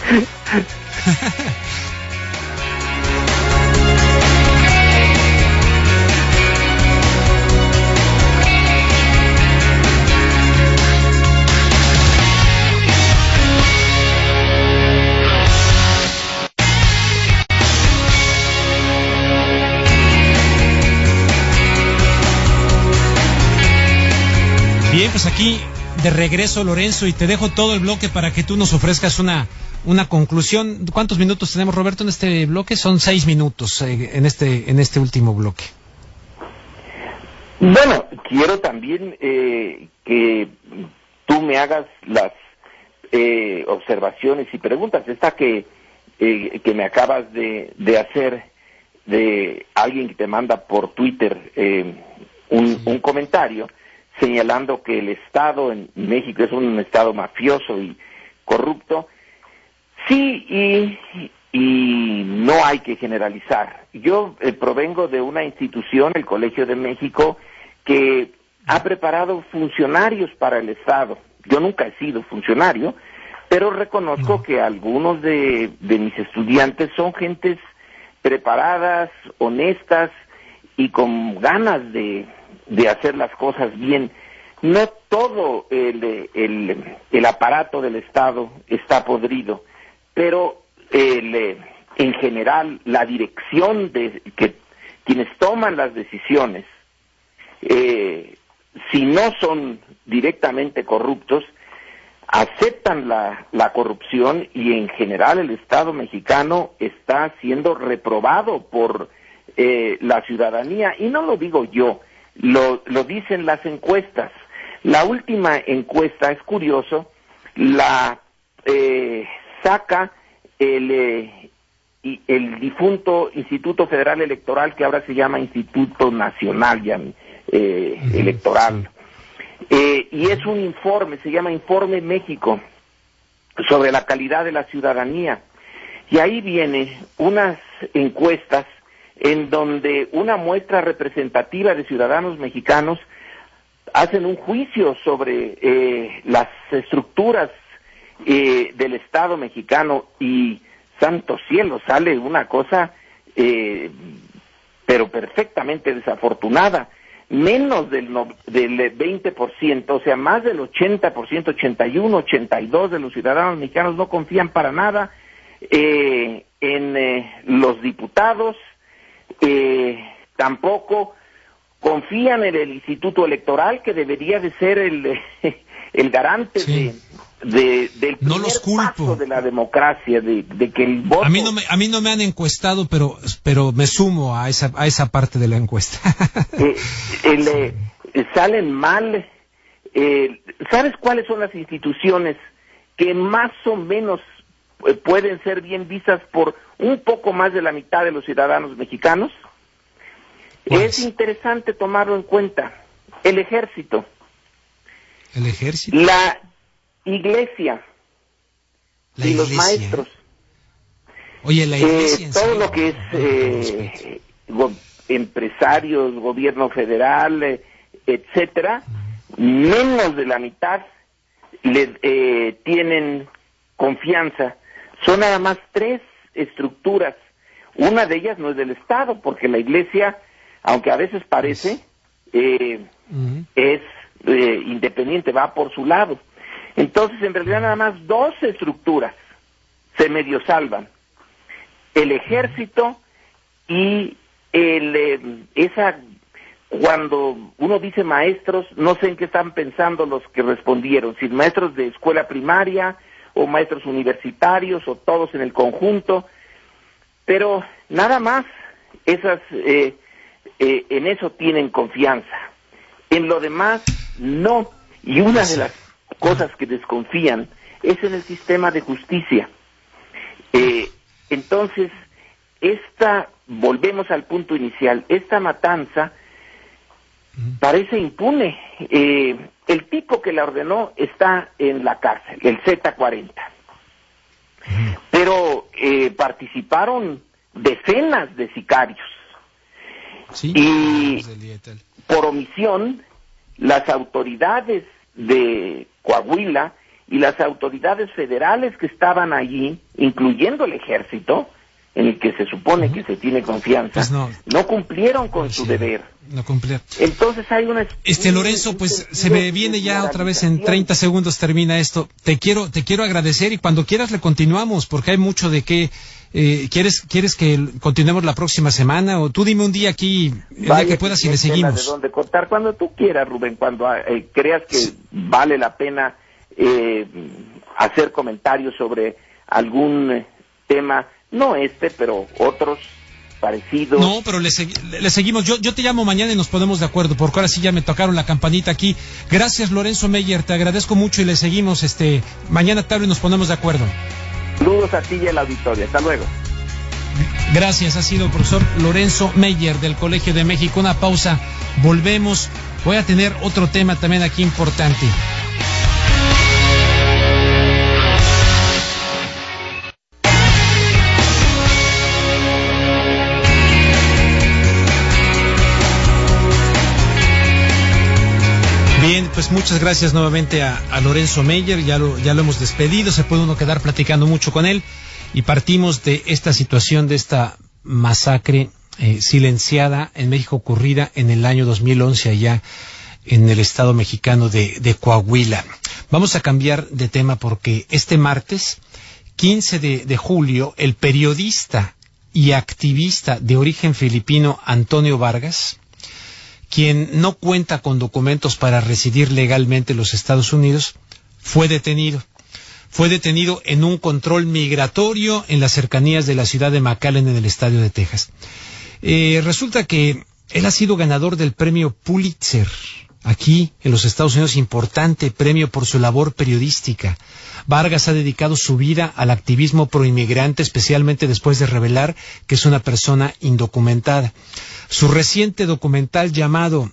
Bien, pues aquí de regreso, Lorenzo, y te dejo todo el bloque para que tú nos ofrezcas una conclusión. ¿Cuántos minutos tenemos, Roberto, en este bloque? Son 6 minutos en este último bloque. Bueno, quiero también que tú me hagas las observaciones y preguntas. Esta que me acabas de hacer de alguien que te manda por Twitter un comentario señalando que el Estado en México es un Estado mafioso y corrupto. Sí, y no hay que generalizar. Yo provengo de una institución, el Colegio de México, que ha preparado funcionarios para el Estado. Yo nunca he sido funcionario, pero reconozco que algunos de mis estudiantes son gentes preparadas, honestas y con ganas de hacer las cosas bien. No todo el aparato del Estado está podrido, pero en general la dirección de que quienes toman las decisiones, si no son directamente corruptos, aceptan la corrupción, y en general el Estado mexicano está siendo reprobado por la ciudadanía, y no lo digo yo, lo dicen las encuestas. La última encuesta, es curioso, la saca el difunto Instituto Federal Electoral, que ahora se llama Instituto Nacional Electoral, y es un informe, se llama Informe México, sobre la calidad de la ciudadanía, y ahí viene unas encuestas en donde una muestra representativa de ciudadanos mexicanos hacen un juicio sobre las estructuras del Estado mexicano, y santo cielo, sale una cosa pero perfectamente desafortunada. Menos del 20%, o sea, más del 80%, 81, 82 de los ciudadanos mexicanos no confían para nada en los diputados, tampoco confían en el Instituto Electoral, que debería de ser el garante del no primer los culpo. paso de la democracia, de que el voto... A mí no me han encuestado, pero me sumo a esa parte de la encuesta. Salen mal. ¿Sabes cuáles son las instituciones que más o menos pueden ser bien vistas por un poco más de la mitad de los ciudadanos mexicanos? Es interesante tomarlo en cuenta. El ejército. ¿El ejército? La iglesia. Y los maestros. Oye, la iglesia. Todo lo que es empresarios, gobierno federal, etcétera, menos de la mitad tienen confianza. Son nada más 3 estructuras. Una de ellas no es del Estado, porque la iglesia, aunque a veces parece, es independiente, va por su lado. Entonces, en realidad, nada más 2 estructuras se medio salvan. El ejército y cuando uno dice maestros, no sé en qué están pensando los que respondieron, si maestros de escuela primaria o maestros universitarios o todos en el conjunto, pero nada más esas en eso tienen confianza. En lo demás, no. Y una de las cosas que desconfían es en el sistema de justicia. Entonces, volvemos al punto inicial, esta matanza parece impune. El tipo que la ordenó está en la cárcel, el Z40. Pero participaron decenas de sicarios. Sí, y por omisión, las autoridades de Coahuila y las autoridades federales que estaban allí, incluyendo el ejército, en el que se supone que se tiene confianza, pues no cumplieron con su deber. No cumplieron. Entonces hay una... Lorenzo, pues se me viene ya otra vez en 30 segundos termina esto. Te quiero agradecer y cuando quieras le continuamos, porque hay mucho de qué... ¿Quieres que continuemos la próxima semana? O tú dime un día aquí, el día que puedas y le seguimos. De dónde cortar, cuando tú quieras, Rubén, cuando creas que vale la pena hacer comentarios sobre algún tema, no pero otros parecidos. No, pero le seguimos. Yo te llamo mañana y nos ponemos de acuerdo, porque ahora sí ya me tocaron la campanita aquí. Gracias, Lorenzo Meyer, te agradezco mucho y le seguimos mañana tarde y nos ponemos de acuerdo. Saludos a ti y a la auditoria. Hasta luego. Gracias, ha sido el profesor Lorenzo Meyer del Colegio de México. Una pausa, volvemos. Voy a tener otro tema también aquí importante. Bien, pues muchas gracias nuevamente a Lorenzo Meyer, ya lo hemos despedido, se puede uno quedar platicando mucho con él y partimos de esta situación, de esta masacre silenciada en México ocurrida en el año 2011 allá en el estado mexicano de Coahuila. Vamos a cambiar de tema porque este martes, 15 de julio, el periodista y activista de origen filipino Antonio Vargas, quien no cuenta con documentos para residir legalmente en los Estados Unidos, fue detenido. Fue detenido en un control migratorio en las cercanías de la ciudad de McAllen, en el estado de Texas. Resulta que él ha sido ganador del premio Pulitzer aquí en los Estados Unidos, importante premio por su labor periodística. Vargas ha dedicado su vida al activismo proinmigrante, especialmente después de revelar que es una persona indocumentada. Su reciente documental llamado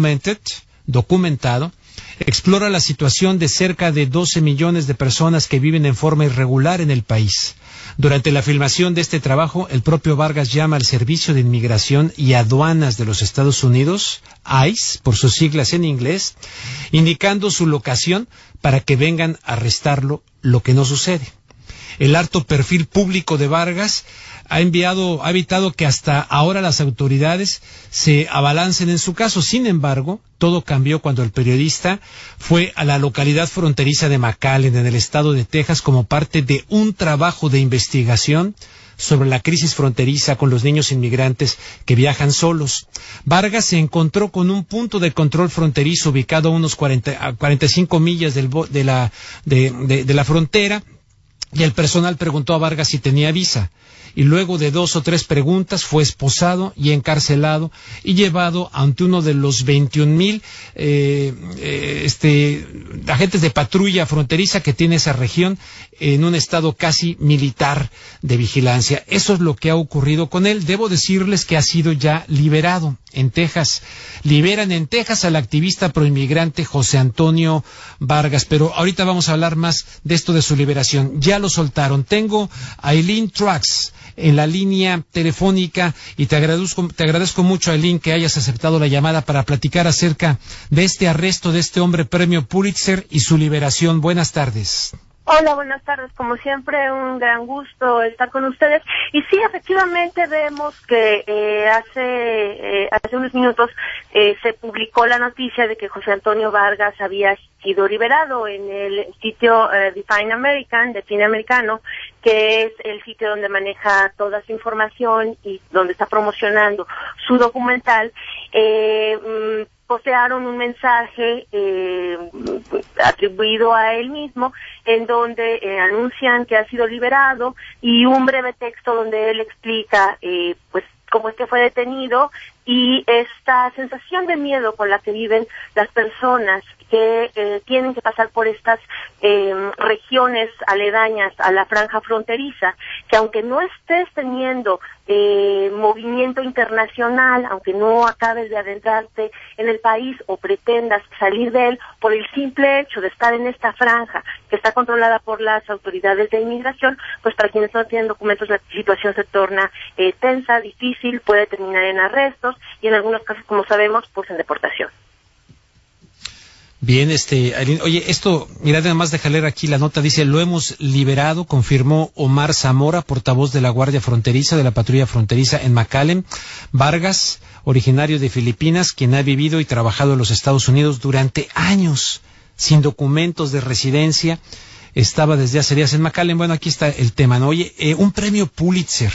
Documentado, explora la situación de cerca de 12 millones de personas que viven en forma irregular en el país. Durante la filmación de este trabajo, el propio Vargas llama al Servicio de Inmigración y Aduanas de los Estados Unidos, ICE, por sus siglas en inglés, indicando su locación para que vengan a arrestarlo, lo que no sucede. El alto perfil público de Vargas ha evitado que hasta ahora las autoridades se abalancen en su caso. Sin embargo, todo cambió cuando el periodista fue a la localidad fronteriza de McAllen, en el estado de Texas, como parte de un trabajo de investigación sobre la crisis fronteriza con los niños inmigrantes que viajan solos. Vargas se encontró con un punto de control fronterizo ubicado a unos 45 millas de la frontera, y el personal preguntó a Vargas si tenía visa. Y luego de 2 o 3 preguntas fue esposado y encarcelado y llevado ante uno de los 21,000 agentes de patrulla fronteriza que tiene esa región, en un estado casi militar de vigilancia. Eso es lo que ha ocurrido con él. Debo decirles que ha sido ya liberado en Texas. Liberan en Texas al activista proinmigrante José Antonio Vargas, pero ahorita vamos a hablar más de esto de su liberación. Ya lo soltaron. Tengo a Eileen Truax en la línea telefónica y te agradezco mucho, Eileen, que hayas aceptado la llamada para platicar acerca de este arresto de este hombre premio Pulitzer y su liberación. Buenas tardes. Hola, buenas tardes. Como siempre, un gran gusto estar con ustedes. Y sí, efectivamente vemos que hace unos minutos se publicó la noticia de que José Antonio Vargas había sido liberado en el sitio Define Americano, que es el sitio donde maneja toda su información y donde está promocionando su documental. Postearon un mensaje atribuido a él mismo, en donde anuncian que ha sido liberado, y un breve texto donde él explica cómo es que fue detenido y esta sensación de miedo con la que viven las personas que tienen que pasar por estas regiones aledañas a la franja fronteriza, que aunque no estés teniendo movimiento internacional, aunque no acabes de adentrarte en el país o pretendas salir de él, por el simple hecho de estar en esta franja que está controlada por las autoridades de inmigración, pues para quienes no tienen documentos la situación se torna tensa, difícil, puede terminar en arrestos y en algunos casos, como sabemos, pues en deportación. Bien, Aileen, oye, esto, mirad, nada más deja leer aquí la nota, dice, lo hemos liberado, confirmó Omar Zamora, portavoz de la Guardia Fronteriza, de la Patrulla Fronteriza en McAllen. Vargas, originario de Filipinas, quien ha vivido y trabajado en los Estados Unidos durante años, sin documentos de residencia, estaba desde hace días en McAllen. Bueno, aquí está el tema, ¿no? Oye, un premio Pulitzer,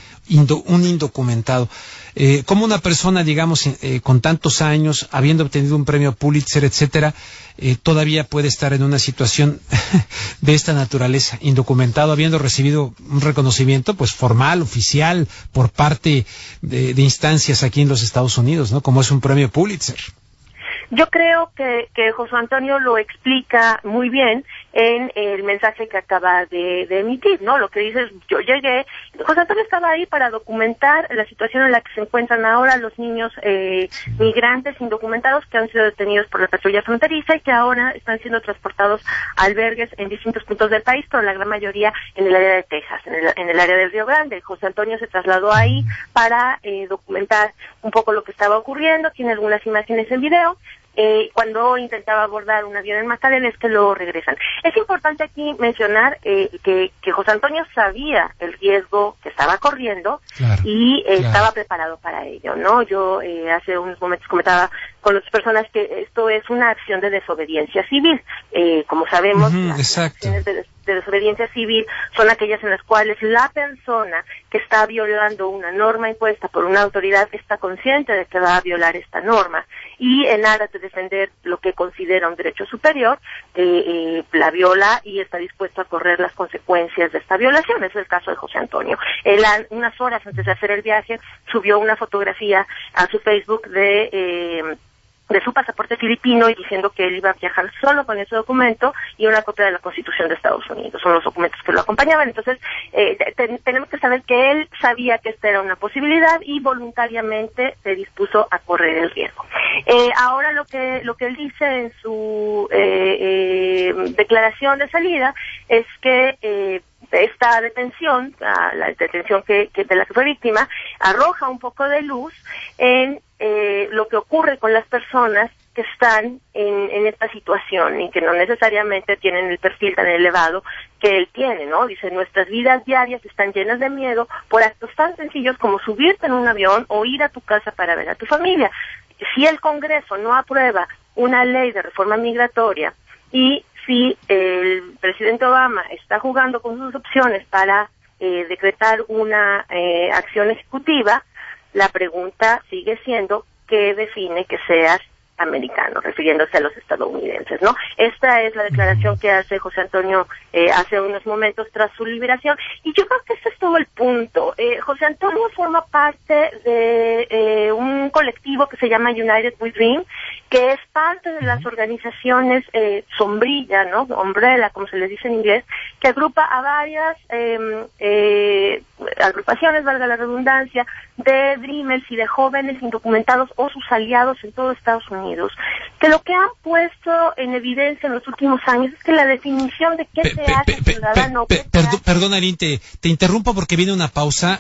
un indocumentado. ¿Cómo una persona, digamos, con tantos años, habiendo obtenido un premio Pulitzer, etcétera, todavía puede estar en una situación de esta naturaleza, indocumentado, habiendo recibido un reconocimiento, pues, formal, oficial, por parte de instancias aquí en los Estados Unidos, ¿no? Como es un premio Pulitzer? Yo creo que José Antonio lo explica muy bien en el mensaje que acaba de emitir, ¿no? Lo que dice es, yo llegué, José Antonio estaba ahí para documentar la situación en la que se encuentran ahora los niños migrantes indocumentados que han sido detenidos por la patrulla fronteriza y que ahora están siendo transportados a albergues en distintos puntos del país, pero la gran mayoría en el área de Texas, en el área del Río Grande. José Antonio se trasladó ahí para documentar un poco lo que estaba ocurriendo, tiene algunas imágenes en video. Cuando intentaba abordar un avión en McAllen es que lo regresan. Es importante aquí mencionar que José Antonio sabía el riesgo que estaba corriendo, claro, y estaba preparado para ello, ¿no? Yo hace unos momentos comentaba con otras personas que esto es una acción de desobediencia civil. Como sabemos, las acciones de desobediencia civil son aquellas en las cuales la persona que está violando una norma impuesta por una autoridad está consciente de que va a violar esta norma y en aras de defender lo que considera un derecho superior, la viola y está dispuesto a correr las consecuencias de esta violación. Ese es el caso de José Antonio. Él, unas horas antes de hacer el viaje, subió una fotografía a su Facebook de su pasaporte filipino y diciendo que él iba a viajar solo con ese documento y una copia de la Constitución de Estados Unidos. Son los documentos que lo acompañaban. Entonces, tenemos que saber que él sabía que esta era una posibilidad y voluntariamente se dispuso a correr el riesgo. Ahora lo que él dice en su declaración de salida es que esta detención, la detención de la que fue víctima, arroja un poco de luz en lo que ocurre con las personas que están en esta situación y que no necesariamente tienen el perfil tan elevado que él tiene, ¿no? Dice, nuestras vidas diarias están llenas de miedo por actos tan sencillos como subirte en un avión o ir a tu casa para ver a tu familia. Si el Congreso no aprueba una ley de reforma migratoria y si el presidente Obama está jugando con sus opciones para decretar una acción ejecutiva, la pregunta sigue siendo ¿qué define que seas americano? Refiriéndose a los estadounidenses, ¿no? Esta es la declaración que hace José Antonio hace unos momentos tras su liberación y yo creo que ese es todo el punto. José Antonio forma parte de un colectivo que se llama United We Dream, que es parte de las organizaciones sombrilla, ¿no? Umbrella, como se les dice en inglés, que agrupa a varias agrupaciones, valga la redundancia, de Dreamers y de jóvenes indocumentados o sus aliados en todo Estados Unidos, que lo que han puesto en evidencia en los últimos años es que la definición de qué se hace ciudadano... Perdón, Aileen, te interrumpo porque viene una pausa,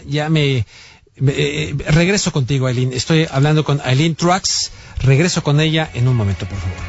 regreso contigo, Aileen. Estoy hablando con Aileen Truax. Regreso con ella en un momento, por favor.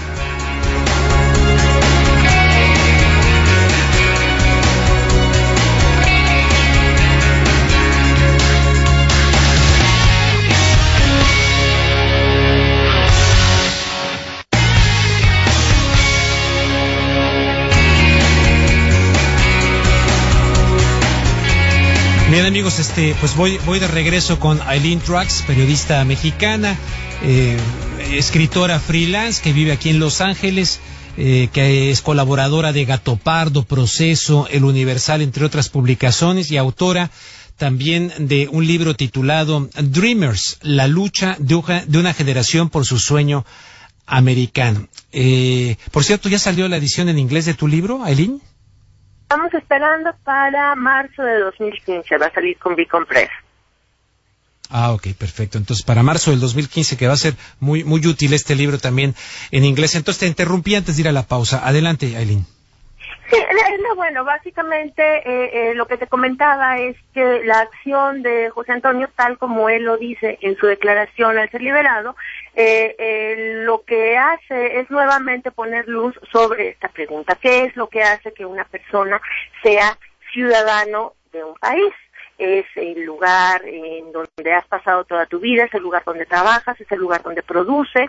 Bien, amigos, pues voy de regreso con Aileen Truax, periodista mexicana, escritora freelance que vive aquí en Los Ángeles, que es colaboradora de Gato Pardo, Proceso, El Universal, entre otras publicaciones, y autora también de un libro titulado Dreamers, la lucha de una generación por su sueño americano. Por cierto, ¿ya salió la edición en inglés de tu libro, Aileen? Estamos esperando para marzo de 2015, va a salir con Beacon Press. Ah, ok, perfecto. Entonces, para marzo del 2015, que va a ser muy útil este libro también en inglés. Entonces, te interrumpí antes de ir a la pausa. Adelante, Aileen. Sí, bueno, básicamente lo que te comentaba es que la acción de José Antonio, tal como él lo dice en su declaración al ser liberado, lo que hace es nuevamente poner luz sobre esta pregunta. ¿Qué es lo que hace que una persona sea ciudadano de un país? Es el lugar en donde has pasado toda tu vida, es el lugar donde trabajas, es el lugar donde produces,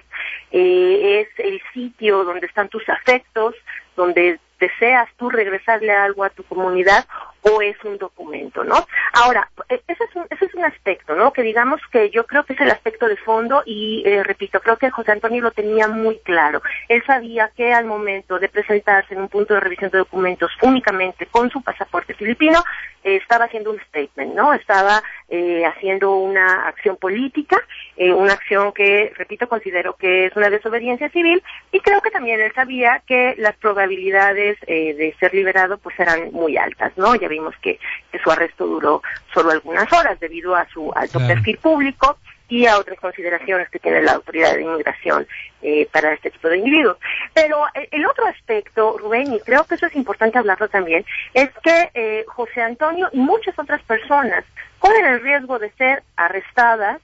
es el sitio donde están tus afectos, donde deseas tú regresarle algo a tu comunidad, o es un documento, ¿no? Ahora, ese es un aspecto, ¿no? Que digamos que yo creo que es el aspecto de fondo y, repito, creo que José Antonio lo tenía muy claro. Él sabía que al momento de presentarse en un punto de revisión de documentos únicamente con su pasaporte filipino, estaba haciendo un statement, ¿no? Estaba haciendo una acción política, una acción que, repito, considero que es una desobediencia civil, y creo que también él sabía que las probabilidades de ser liberado pues eran muy altas, ¿no? Ya vimos que su arresto duró solo algunas horas debido a su alto perfil público y a otras consideraciones que tiene la autoridad de inmigración para este tipo de individuos. Pero el otro aspecto, Rubén, y creo que eso es importante hablarlo también, es que José Antonio y muchas otras personas corren el riesgo de ser arrestadas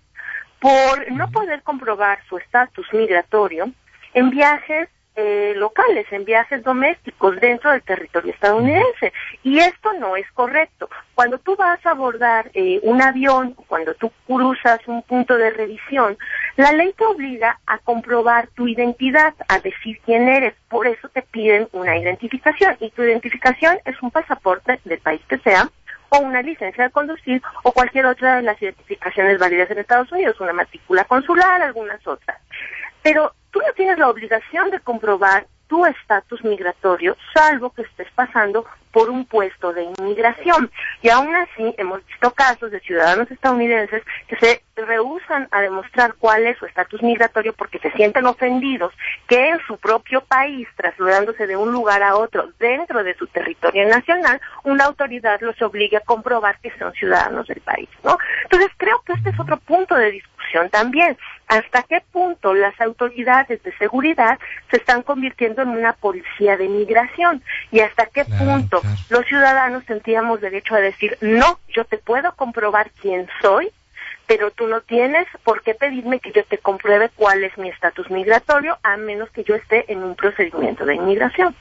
por no poder comprobar su estatus migratorio en viajes locales, en viajes domésticos dentro del territorio estadounidense, y esto no es correcto. Cuando tú vas a abordar un avión, cuando tú cruzas un punto de revisión, la ley te obliga a comprobar tu identidad, a decir quién eres, por eso te piden una identificación, y tu identificación es un pasaporte del país que sea, o una licencia de conducir, o cualquier otra de las identificaciones válidas en Estados Unidos, una matrícula consular, algunas otras. Pero tú no tienes la obligación de comprobar tu estatus migratorio, salvo que estés pasando por un puesto de inmigración. Y aún así, hemos visto casos de ciudadanos estadounidenses que se rehúsan a demostrar cuál es su estatus migratorio porque se sienten ofendidos que en su propio país, trasladándose de un lugar a otro dentro de su territorio nacional, una autoridad los obligue a comprobar que son ciudadanos del país, ¿no? Entonces, creo que este es otro punto de discusión también. ¿Hasta qué punto las autoridades de seguridad se están convirtiendo en una policía de migración? ¿Y hasta qué punto los ciudadanos tendríamos derecho a decir, no, yo te puedo comprobar quién soy, pero tú no tienes por qué pedirme que yo te compruebe cuál es mi estatus migratorio, a menos que yo esté en un procedimiento de inmigración?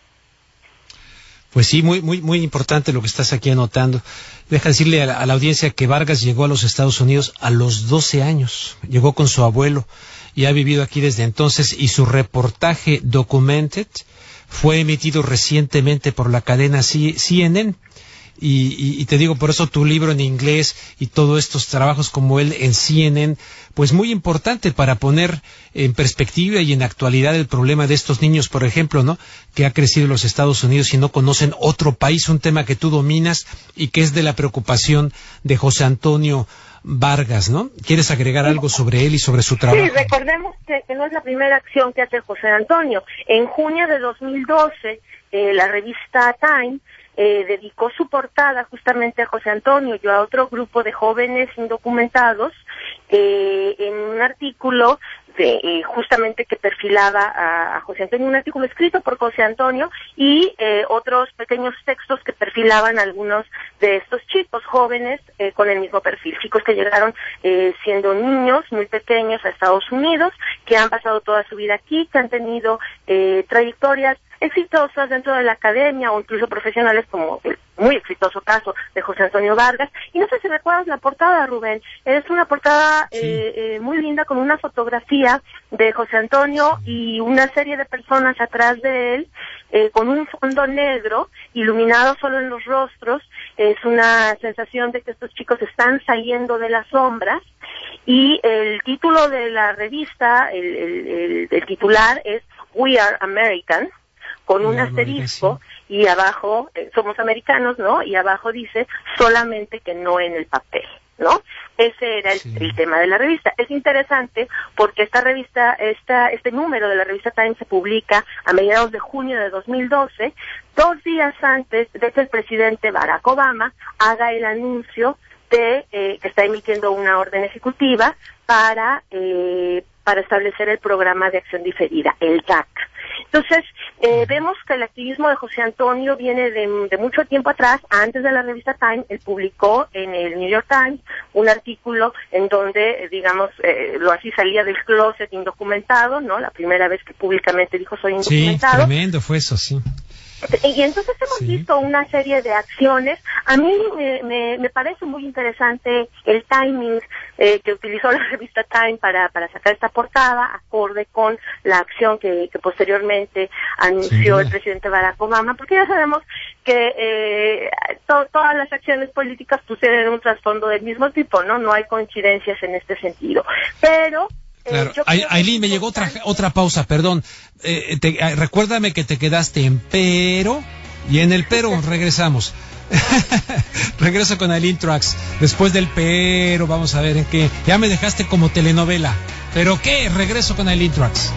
Pues sí, muy importante lo que estás aquí anotando. Deja decirle a la audiencia que Vargas llegó a los Estados Unidos a los 12 años. Llegó con su abuelo y ha vivido aquí desde entonces, y su reportaje Documented fue emitido recientemente por la cadena CNN. Y te digo, por eso tu libro en inglés y todos estos trabajos como él en CNN, pues muy importante para poner en perspectiva y en actualidad el problema de estos niños, por ejemplo, ¿no? Que ha crecido en los Estados Unidos y no conocen otro país, un tema que tú dominas y que es de la preocupación de José Antonio Vargas, ¿no? ¿Quieres agregar algo sobre él y sobre su trabajo? Sí, recordemos que no es la primera acción que hace José Antonio. En junio de 2012, la revista Time dedicó su portada justamente a José Antonio y a otro grupo de jóvenes indocumentados en un artículo justamente que perfilaba a José Antonio, un artículo escrito por José Antonio y otros pequeños textos que perfilaban a algunos de estos chicos jóvenes con el mismo perfil, chicos que llegaron siendo niños muy pequeños a Estados Unidos, que han pasado toda su vida aquí, que han tenido trayectorias exitosas dentro de la academia o incluso profesionales, como el muy exitoso caso de José Antonio Vargas. Y no sé si recuerdas la portada, Rubén, es una portada muy linda con una fotografía de José Antonio y una serie de personas atrás de él, con un fondo negro iluminado solo en los rostros. Es una sensación de que estos chicos están saliendo de las sombras, y el título de la revista, el titular es We Are American, con un asterisco, y abajo, somos americanos, ¿no? Y abajo dice, solamente que no en el papel, ¿no? Ese era el tema de la revista. Es interesante porque esta revista, este número de la revista Time se publica a mediados de junio de 2012, 2 días antes de que el presidente Barack Obama haga el anuncio de que está emitiendo una orden ejecutiva para establecer el programa de acción diferida, el DACA. Entonces, vemos que el activismo de José Antonio viene de mucho tiempo atrás. Antes de la revista Time, él publicó en el New York Times un artículo en donde, digamos, lo así salía del closet indocumentado, ¿no? La primera vez que públicamente dijo soy indocumentado. Sí, tremendo fue eso, sí. Y entonces hemos visto una serie de acciones. A mí me parece muy interesante el timing que utilizó la revista Time para sacar esta portada, acorde con la acción que posteriormente anunció el presidente Barack Obama, porque ya sabemos que todas las acciones políticas tienen un trasfondo del mismo tipo, ¿no? No hay coincidencias en este sentido. Pero claro. Ailín, me llegó otra pausa, perdón. Recuérdame que te quedaste en pero, y en el pero regresamos. Regreso con Ailín Truax. Después del pero, vamos a ver en qué. Ya me dejaste como telenovela. ¿Pero qué? Regreso con Ailín Truax.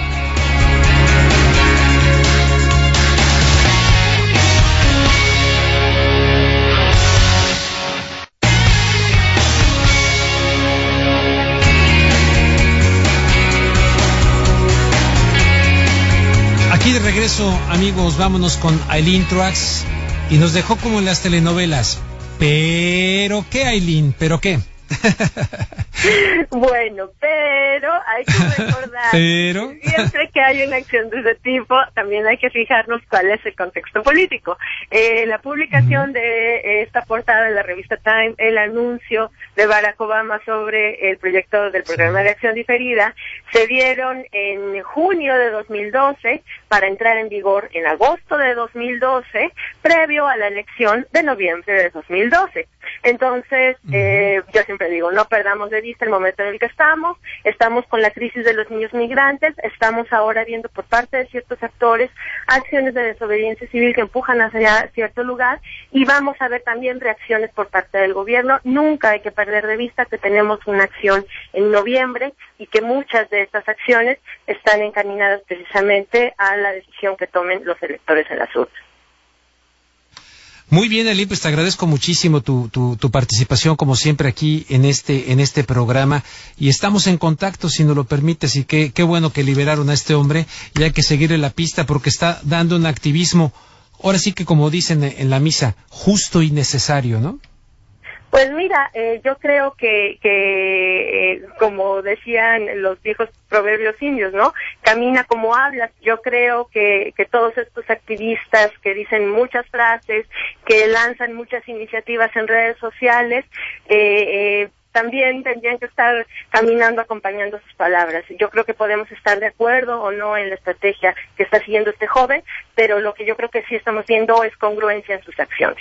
Aquí de regreso, amigos, vámonos con Ailín Truax, y nos dejó como en las telenovelas. ¿Pero qué, Ailín? ¿Pero qué? Bueno, pero hay que recordar que siempre que hay una acción de ese tipo, también hay que fijarnos cuál es el contexto político. La publicación de esta portada de la revista Time, el anuncio de Barack Obama sobre el proyecto del programa de acción diferida, se dieron en junio de 2012 para entrar en vigor en agosto de 2012, previo a la elección de noviembre de 2012. Entonces, yo siempre digo, no perdamos de vista el momento en el que estamos con la crisis de los niños migrantes, estamos ahora viendo por parte de ciertos actores acciones de desobediencia civil que empujan hacia cierto lugar, y vamos a ver también reacciones por parte del gobierno. Nunca hay que perder de vista que tenemos una acción en noviembre y que muchas de estas acciones están encaminadas precisamente a la decisión que tomen los electores en las urnas. Muy bien, Ailín, pues te agradezco muchísimo tu participación, como siempre, aquí en este programa, y estamos en contacto, si nos lo permites, y qué bueno que liberaron a este hombre, y hay que seguirle la pista porque está dando un activismo, ahora sí que, como dicen en la misa, justo y necesario, ¿no? Pues mira, yo creo que como decían los viejos proverbios indios, ¿no? Camina como hablas. Yo creo que todos estos activistas que dicen muchas frases, que lanzan muchas iniciativas en redes sociales, también tendrían que estar caminando acompañando sus palabras. Yo creo que podemos estar de acuerdo o no en la estrategia que está siguiendo este joven, pero lo que yo creo que sí estamos viendo es congruencia en sus acciones.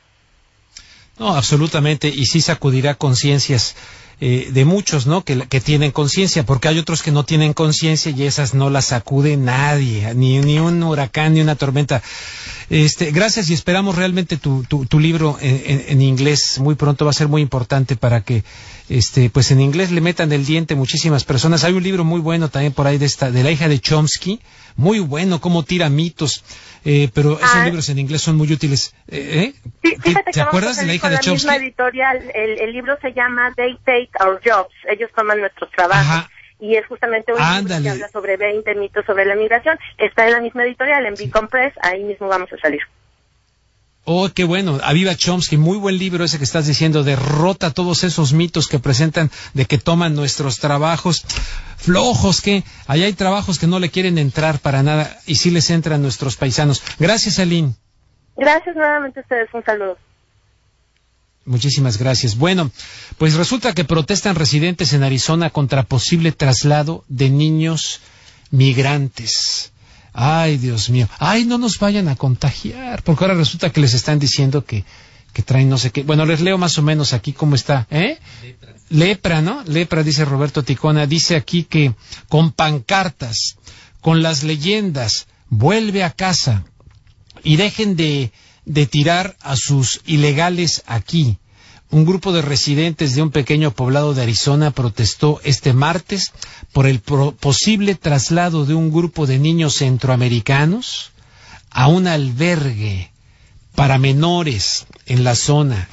No, absolutamente, y sí sacudirá conciencias de muchos, ¿no? Que tienen conciencia, porque hay otros que no tienen conciencia y esas no las sacude nadie, ni un huracán, ni una tormenta. Gracias, y esperamos realmente tu libro en inglés. Muy pronto va a ser muy importante para que pues en inglés le metan el diente muchísimas personas. Hay un libro muy bueno también por ahí de la hija de Chomsky, muy bueno, cómo tira mitos, pero esos libros en inglés son muy útiles. Sí, fíjate, ¿te acuerdas de la hija de Chomsky? La misma editorial, el libro se llama They Take Our Jobs, ellos toman nuestros trabajos. Ajá. Y es justamente un libro que habla sobre 20 mitos sobre la migración. Está en la misma editorial, en Beacon Press, ahí mismo vamos a salir. Oh, qué bueno. Aviva Chomsky, muy buen libro ese que estás diciendo, derrota todos esos mitos que presentan de que toman nuestros trabajos. Flojos, que allá hay trabajos que no le quieren entrar para nada y sí les entran nuestros paisanos. Gracias, Ailín. Gracias nuevamente a ustedes, un saludo. Muchísimas gracias. Bueno, pues resulta que protestan residentes en Arizona contra posible traslado de niños migrantes. Ay, Dios mío. Ay, no nos vayan a contagiar, porque ahora resulta que les están diciendo que traen no sé qué. Bueno, les leo más o menos aquí cómo está, Lepra, ¿no? Lepra, dice Roberto Ticona. Dice aquí que con pancartas, con las leyendas, vuelve a casa y dejen de tirar a sus ilegales aquí. Un grupo de residentes de un pequeño poblado de Arizona protestó este martes por el posible traslado de un grupo de niños centroamericanos a un albergue para menores en la zona.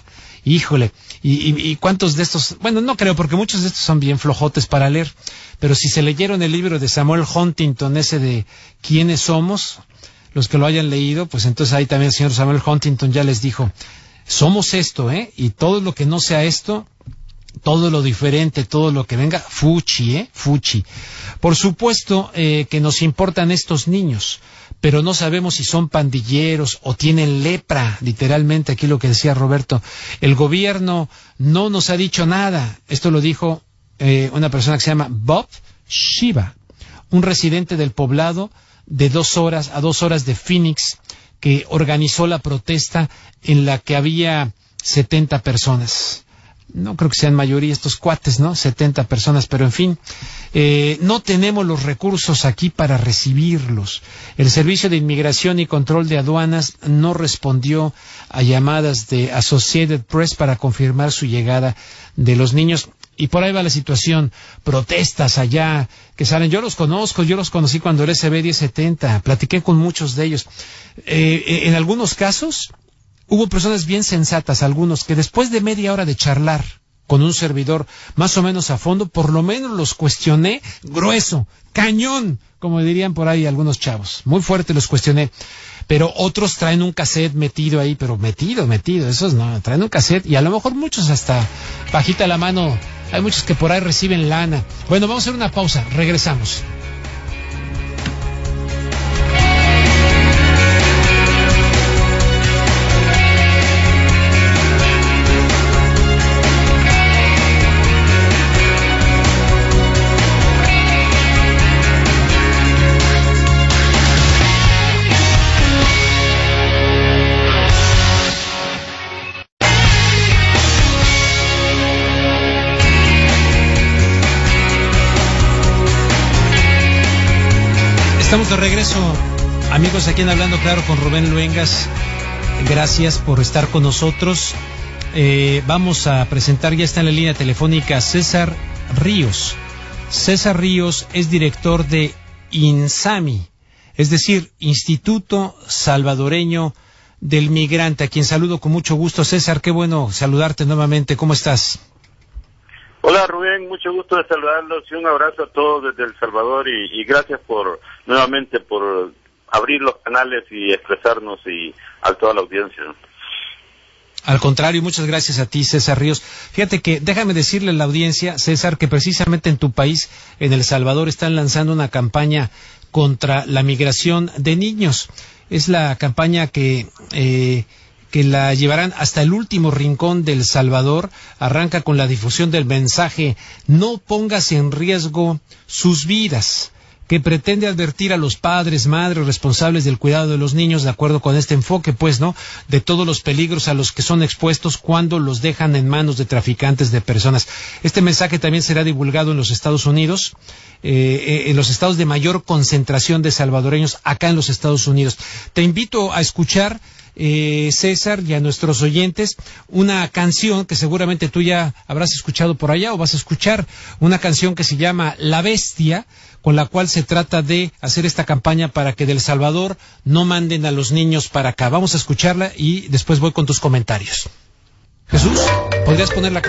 Híjole, y cuántos de estos, bueno, no creo, porque muchos de estos son bien flojotes para leer, pero si se leyeron el libro de Samuel Huntington, ese de ¿Quiénes somos?, los que lo hayan leído, pues entonces ahí también el señor Samuel Huntington ya les dijo, somos esto, y todo lo que no sea esto, todo lo diferente, todo lo que venga, fuchi, fuchi. Por supuesto que nos importan estos niños, pero no sabemos si son pandilleros o tienen lepra, literalmente, aquí lo que decía Roberto. El gobierno no nos ha dicho nada. Esto lo dijo una persona que se llama Bob Shiva, un residente del poblado de 2 horas a 2 horas de Phoenix, que organizó la protesta en la que había 70 personas. No creo que sean mayoría estos cuates, ¿no? 70 personas, pero en fin, no tenemos los recursos aquí para recibirlos. El Servicio de Inmigración y Control de Aduanas no respondió a llamadas de Associated Press para confirmar su llegada de los niños. Y por ahí va la situación, protestas allá, que salen, yo los conozco, yo los conocí cuando el SB 1070, platiqué con muchos de ellos. En algunos casos, hubo personas bien sensatas, algunos, que después de media hora de charlar con un servidor más o menos a fondo, por lo menos los cuestioné grueso, cañón, como dirían por ahí algunos chavos, muy fuerte los cuestioné. Pero otros traen un cassette metido ahí, pero metido, esos no, traen un cassette y a lo mejor muchos hasta bajita la mano, hay muchos que por ahí reciben lana. Bueno, vamos a hacer una pausa, regresamos. Estamos de regreso, amigos, aquí en Hablando Claro con Rubén Luengas. Gracias por estar con nosotros. Vamos a presentar, ya está en la línea telefónica, César Ríos. César Ríos es director de INSAMI, es decir, Instituto Salvadoreño del Migrante, a quien saludo con mucho gusto. César, qué bueno saludarte nuevamente. ¿Cómo estás? Hola Rubén, mucho gusto de saludarlos y un abrazo a todos desde El Salvador y gracias nuevamente por abrir los canales y expresarnos y a toda la audiencia. Al contrario, muchas gracias a ti, César Ríos. Fíjate que, déjame decirle a la audiencia, César, que precisamente en tu país, en El Salvador, están lanzando una campaña contra la migración de niños. Es la campaña que la llevarán hasta el último rincón del Salvador. Arranca con la difusión del mensaje "No pongas en riesgo sus vidas", que pretende advertir a los padres, madres responsables del cuidado de los niños, de acuerdo con este enfoque, pues, ¿no?, de todos los peligros a los que son expuestos cuando los dejan en manos de traficantes de personas. Este mensaje también será divulgado en los Estados Unidos, en los estados de mayor concentración de salvadoreños, acá en los Estados Unidos. Te invito a escuchar, César, y a nuestros oyentes, una canción que seguramente tú ya habrás escuchado por allá o vas a escuchar, una canción que se llama La Bestia, con la cual se trata de hacer esta campaña para que de El Salvador no manden a los niños para acá. Vamos a escucharla y después voy con tus comentarios. Jesús, ¿podrías ponerla?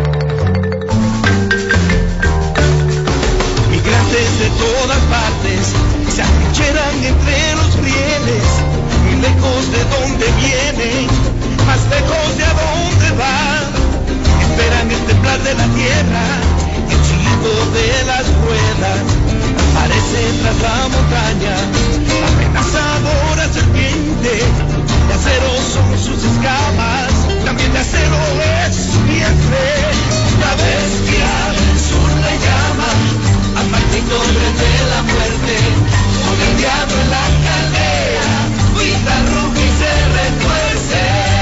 Migrantes de todas partes se atrincheran entre los rieles, muy lejos de donde vienen, más lejos de a dónde van. Esperan el temblar de la tierra, el chillido de las ruedas aparece tras la montaña, amenazadora serpiente. De acero son sus escamas, también de acero es su vientre. La bestia del sur le llama al maldito tren de la muerte, con el diablo en la caldera, cuida roja y se retuerce.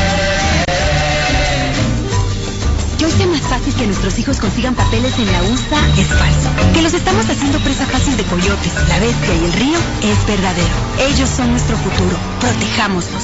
Que hoy sea más fácil que nuestros hijos consigan papeles en la USA es falso. Que los estamos haciendo presa fácil de coyotes, la bestia y el río es verdadero. Ellos son nuestro futuro. Protejámoslos.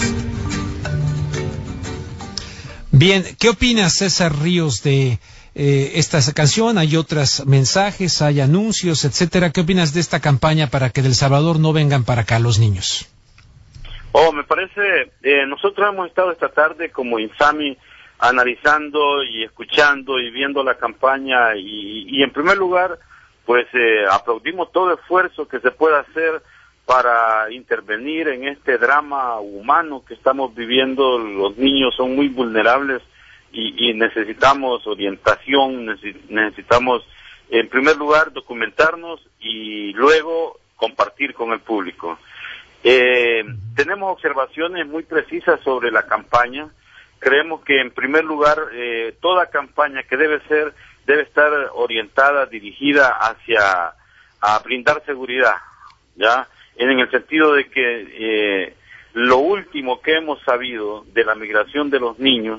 Bien, ¿qué opinas, César Ríos, de esta canción? Hay otros mensajes, hay anuncios, etcétera. ¿Qué opinas de esta campaña para que del Salvador no vengan para acá los niños? Me parece, nosotros hemos estado esta tarde como INSAMI analizando y escuchando y viendo la campaña y en primer lugar, pues aplaudimos todo esfuerzo que se pueda hacer para intervenir en este drama humano que estamos viviendo. Los niños son muy vulnerables y necesitamos orientación, necesitamos en primer lugar documentarnos y luego compartir con el público. Tenemos observaciones muy precisas sobre la campaña. Creemos que en primer lugar toda campaña que debe estar orientada, dirigida hacia a brindar seguridad, ¿ya? En el sentido de que lo último que hemos sabido de la migración de los niños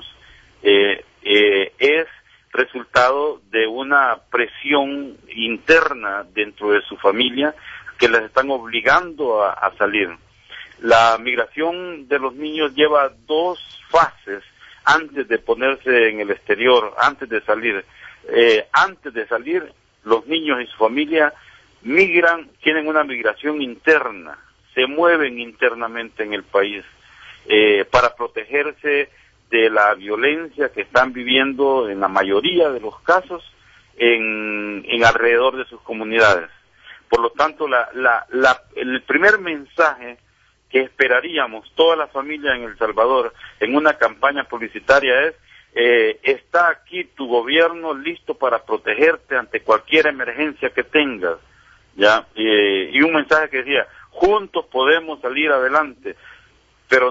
es resultado de una presión interna dentro de su familia que les están obligando a salir. La migración de los niños lleva 2 fases antes de ponerse en el exterior, antes de salir. Antes de salir, los niños y su familia migran, tienen una migración interna, se mueven internamente en el país para protegerse de la violencia que están viviendo en la mayoría de los casos en alrededor de sus comunidades. Por lo tanto, el primer mensaje que esperaríamos toda la familia en El Salvador en una campaña publicitaria es: está aquí tu gobierno listo para protegerte ante cualquier emergencia que tengas, ¿ya? Y un mensaje que decía: juntos podemos salir adelante. Pero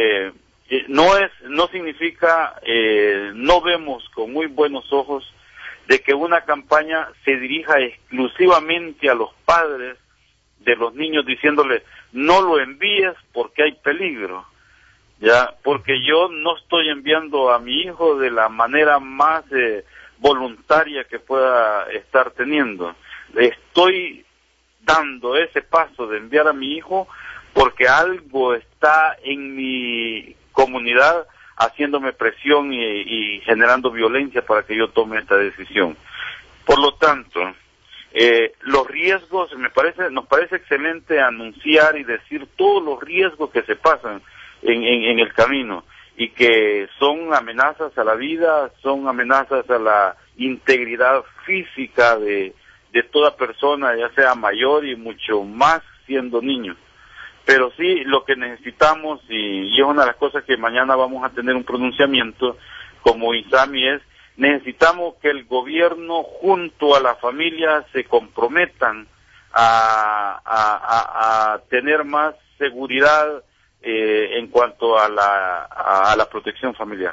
no significa, no vemos con muy buenos ojos de que una campaña se dirija exclusivamente a los padres de los niños diciéndole: no lo envíes porque hay peligro, ya, porque yo no estoy enviando a mi hijo de la manera más voluntaria que pueda estar teniendo. Estoy dando ese paso de enviar a mi hijo porque algo está en mi comunidad haciéndome presión y generando violencia para que yo tome esta decisión. Por lo tanto, los riesgos, nos parece excelente anunciar y decir todos los riesgos que se pasan en el camino y que son amenazas a la vida, son amenazas a la integridad física de toda persona, ya sea mayor y mucho más siendo niño. Pero sí, lo que necesitamos, y es una de las cosas que mañana vamos a tener un pronunciamiento como INSAMI, es: necesitamos que el gobierno junto a la familia se comprometan a tener más seguridad en cuanto a la protección familiar.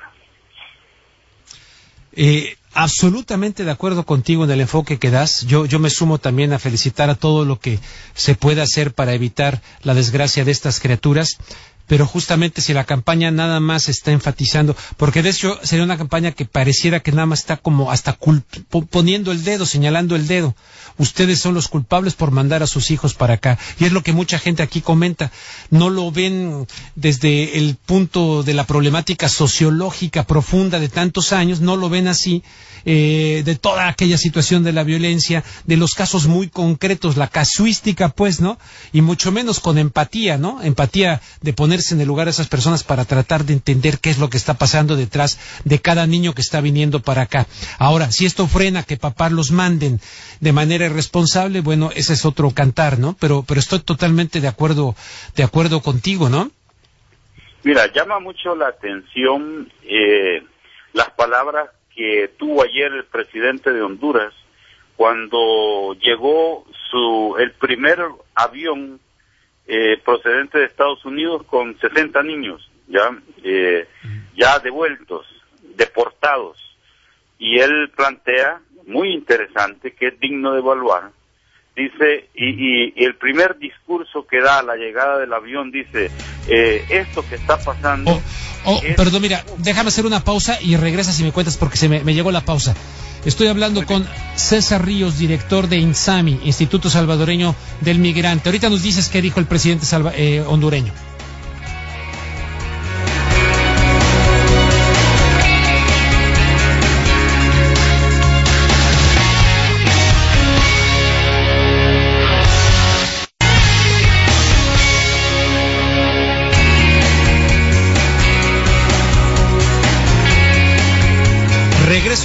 Absolutamente de acuerdo contigo en el enfoque que das. Yo me sumo también a felicitar a todo lo que se puede hacer para evitar la desgracia de estas criaturas. Pero justamente si la campaña nada más está enfatizando, porque de hecho sería una campaña que pareciera que nada más está como hasta poniendo el dedo, señalando el dedo. Ustedes son los culpables por mandar a sus hijos para acá. Y es lo que mucha gente aquí comenta. No lo ven desde el punto de la problemática sociológica profunda de tantos años, no lo ven así, de toda aquella situación de la violencia, de los casos muy concretos, la casuística, pues, ¿no? Y mucho menos con empatía, ¿no? Empatía de ponerse en el lugar de esas personas para tratar de entender qué es lo que está pasando detrás de cada niño que está viniendo para acá. Ahora, si esto frena que papás los manden de manera irresponsable, bueno, ese es otro cantar, ¿no? Pero estoy totalmente de acuerdo contigo, ¿no? Mira, llama mucho la atención las palabras que tuvo ayer el presidente de Honduras cuando llegó el primer avión procedente de Estados Unidos con 60 niños ya devueltos, deportados, y él plantea, muy interesante, que es digno de evaluar. Dice, y el primer discurso que da a la llegada del avión dice, esto que está pasando... Perdón, mira, déjame hacer una pausa y regresas y me cuentas porque me llegó la pausa. Estoy hablando con César Ríos, director de INSAMI, Instituto Salvadoreño del Migrante. Ahorita nos dices qué dijo el presidente hondureño.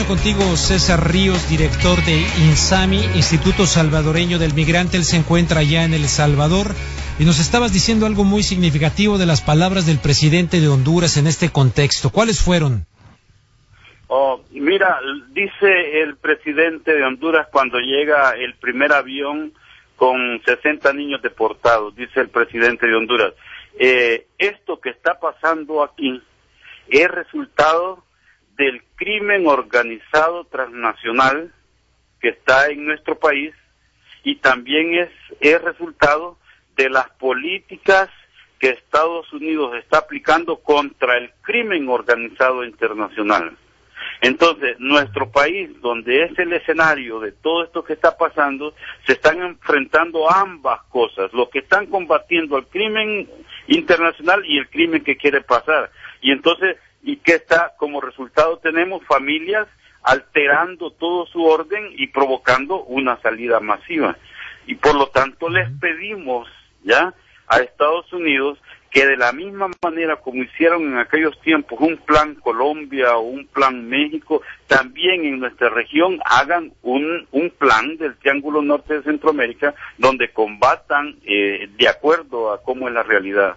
contigo César Ríos, director de INSAMI, Instituto Salvadoreño del Migrante. Él se encuentra allá en El Salvador y nos estabas diciendo algo muy significativo de las palabras del presidente de Honduras en este contexto. ¿Cuáles fueron? Mira, dice el presidente de Honduras cuando llega el primer avión con 60 niños deportados, dice el presidente de Honduras, esto que está pasando aquí es resultado del crimen organizado transnacional que está en nuestro país y también es resultado de las políticas que Estados Unidos está aplicando contra el crimen organizado internacional. Entonces, nuestro país, donde es el escenario de todo esto que está pasando, se están enfrentando ambas cosas, los que están combatiendo el crimen internacional y el crimen que quiere pasar. Y entonces, ¿y qué está? Como resultado tenemos familias alterando todo su orden y provocando una salida masiva. Y por lo tanto les pedimos ya a Estados Unidos que de la misma manera como hicieron en aquellos tiempos un plan Colombia o un plan México, también en nuestra región hagan un plan del Triángulo Norte de Centroamérica donde combatan de acuerdo a cómo es la realidad.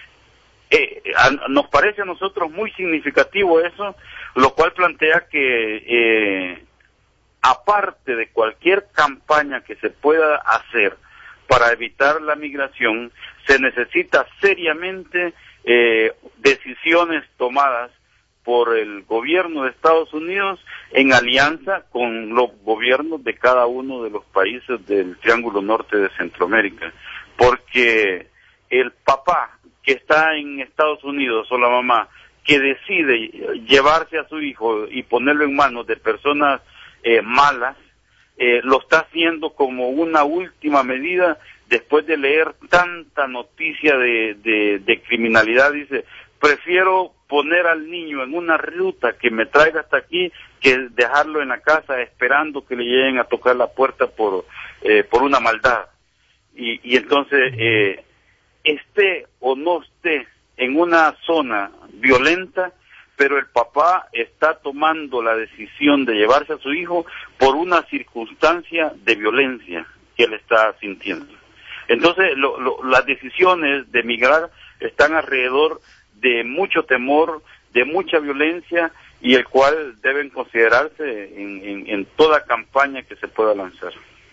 Nos parece a nosotros muy significativo eso, lo cual plantea que aparte de cualquier campaña que se pueda hacer para evitar la migración, se necesita seriamente decisiones tomadas por el gobierno de Estados Unidos en alianza con los gobiernos de cada uno de los países del Triángulo Norte de Centroamérica, porque el papá que está en Estados Unidos o la mamá que decide llevarse a su hijo y ponerlo en manos de personas malas, lo está haciendo como una última medida después de leer tanta noticia de criminalidad. Dice, prefiero poner al niño en una ruta que me traiga hasta aquí que dejarlo en la casa esperando que le lleguen a tocar la puerta por una maldad. Y entonces, esté o no esté en una zona violenta, pero el papá está tomando la decisión de llevarse a su hijo por una circunstancia de violencia que él está sintiendo. Entonces, las decisiones de migrar están alrededor de mucho temor, de mucha violencia, y el cual deben considerarse en toda campaña que se pueda lanzar.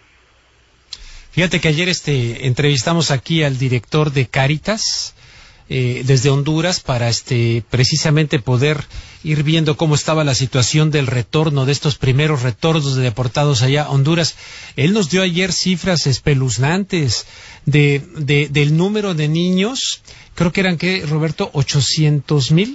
Fíjate que ayer entrevistamos aquí al director de Cáritas desde Honduras para precisamente poder ir viendo cómo estaba la situación del retorno, de estos primeros retornos de deportados allá a Honduras. Él nos dio ayer cifras espeluznantes del número de niños, creo que eran, Roberto, 800,000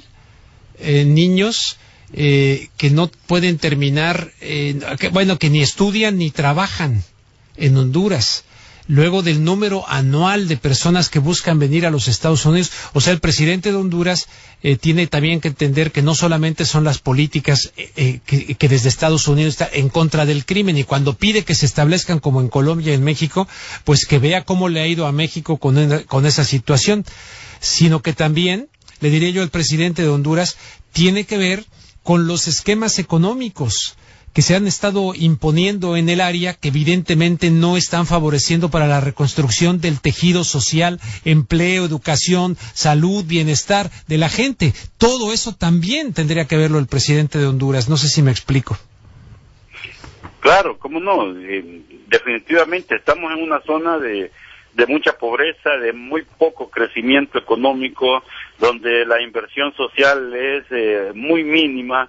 niños que no pueden terminar, que ni estudian ni trabajan en Honduras. Luego del número anual de personas que buscan venir a los Estados Unidos. O sea, el presidente de Honduras tiene también que entender que no solamente son las políticas que desde Estados Unidos está en contra del crimen, y cuando pide que se establezcan como en Colombia y en México, pues que vea cómo le ha ido a México con esa situación, sino que también, le diré yo al presidente de Honduras, tiene que ver con los esquemas económicos que se han estado imponiendo en el área, que evidentemente no están favoreciendo para la reconstrucción del tejido social, empleo, educación, salud, bienestar de la gente. Todo eso también tendría que verlo el presidente de Honduras. No sé si me explico. Claro, cómo no. Definitivamente estamos en una zona de mucha pobreza, de muy poco crecimiento económico, donde la inversión social es muy mínima.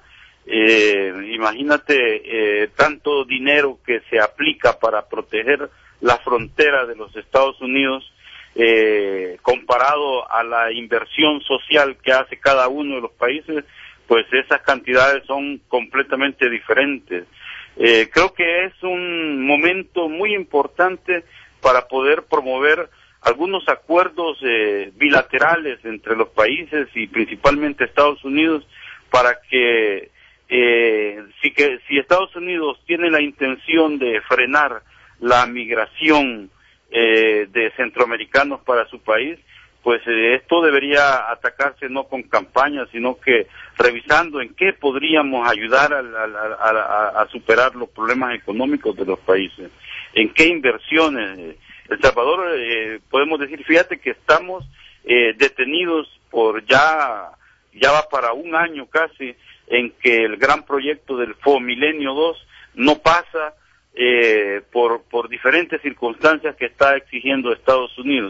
Imagínate tanto dinero que se aplica para proteger la frontera de los Estados Unidos comparado a la inversión social que hace cada uno de los países, pues esas cantidades son completamente diferentes. Creo que es un momento muy importante para poder promover algunos acuerdos bilaterales entre los países y principalmente Estados Unidos, para que si Estados Unidos tiene la intención de frenar la migración de centroamericanos para su país, pues esto debería atacarse no con campañas, sino que revisando en qué podríamos ayudar a superar los problemas económicos de los países, en qué inversiones. El Salvador, podemos decir, fíjate que estamos detenidos por ya va para un año casi, en que el gran proyecto del FOMilenio 2 no pasa por diferentes circunstancias que está exigiendo Estados Unidos.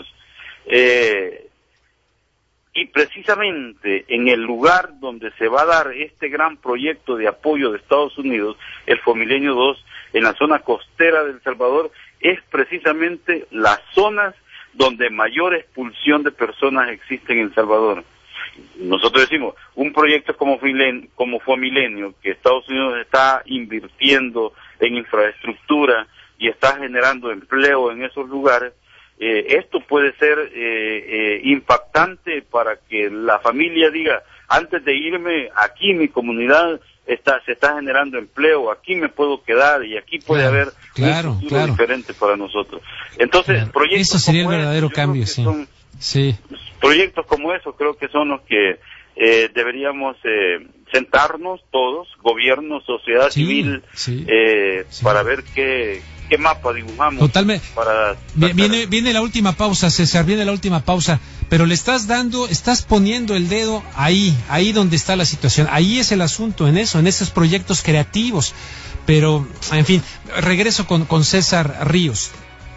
Y precisamente en el lugar donde se va a dar este gran proyecto de apoyo de Estados Unidos, el FOMilenio 2, en la zona costera de El Salvador, es precisamente las zonas donde mayor expulsión de personas existe en El Salvador. Nosotros decimos, un proyecto como FOMilenio, que Estados Unidos está invirtiendo en infraestructura y está generando empleo en esos lugares, esto puede ser impactante para que la familia diga, antes de irme, aquí mi comunidad se está generando empleo, aquí me puedo quedar y aquí puede haber un futuro diferente para nosotros. Entonces, proyectos eso sería como el verdadero cambio, sí. Proyectos como esos creo que son los que deberíamos sentarnos todos, gobierno, sociedad civil, para ver qué mapa dibujamos. Totalmente. Viene la última pausa, César, pero le estás poniendo el dedo ahí donde está la situación. Ahí es el asunto, en esos proyectos creativos. Pero, en fin, regreso con César Ríos.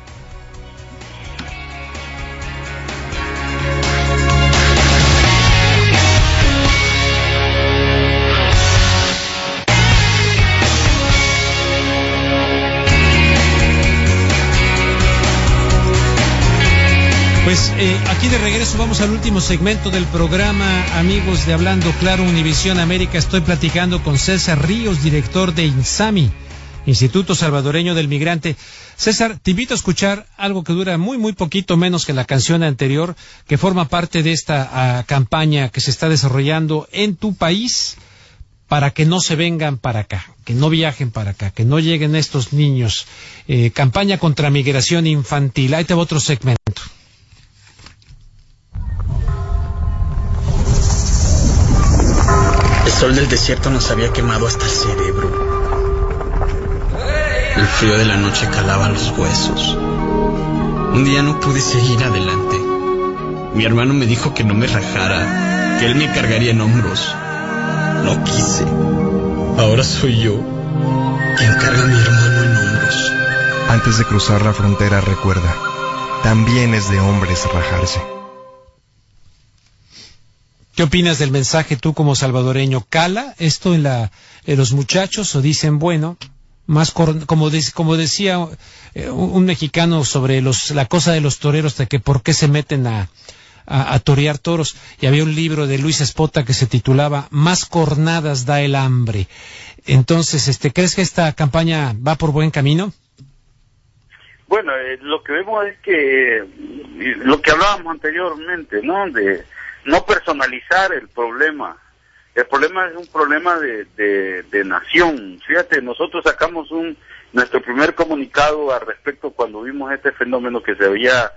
Pues aquí de regreso vamos al último segmento del programa, amigos de Hablando Claro, Univisión América. Estoy platicando con César Ríos, director de INSAMI, Instituto Salvadoreño del Migrante. César, te invito a escuchar algo que dura muy, muy poquito menos que la canción anterior, que forma parte de esta campaña que se está desarrollando en tu país para que no se vengan para acá, que no viajen para acá, que no lleguen estos niños. Campaña contra migración infantil. Ahí te va otro segmento. El sol del desierto nos había quemado hasta el cerebro. El frío de la noche calaba los huesos. Un día no pude seguir adelante. Mi hermano me dijo que no me rajara, que él me cargaría en hombros. No quise. Ahora soy yo quien carga a mi hermano en hombros. Antes de cruzar la frontera, recuerda, también es de hombres rajarse. ¿Qué opinas del mensaje tú como salvadoreño? ¿Cala esto en los muchachos o dicen, bueno, más como decía un mexicano sobre la cosa de los toreros, de que por qué se meten a torear toros? Y había un libro de Luis Espota que se titulaba Más cornadas da el hambre. Entonces, ¿crees que esta campaña va por buen camino? Bueno, lo que vemos es que lo que hablábamos anteriormente, ¿no? De no personalizar el problema. El problema es un problema de nación. Fíjate, nosotros sacamos nuestro primer comunicado al respecto cuando vimos este fenómeno que se había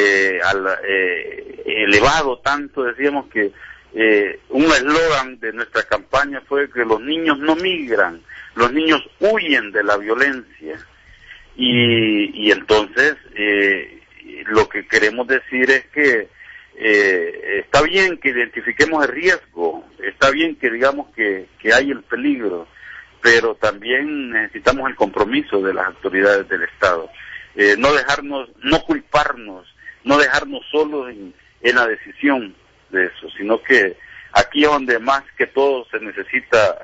elevado tanto. Decíamos que un eslogan de nuestra campaña fue que los niños no migran, los niños huyen de la violencia. Y entonces lo que queremos decir es que está bien que identifiquemos el riesgo, está bien que digamos que hay el peligro, pero también necesitamos el compromiso de las autoridades del Estado. No culparnos, no dejarnos solos en la decisión de eso, sino que aquí es donde más que todo se necesita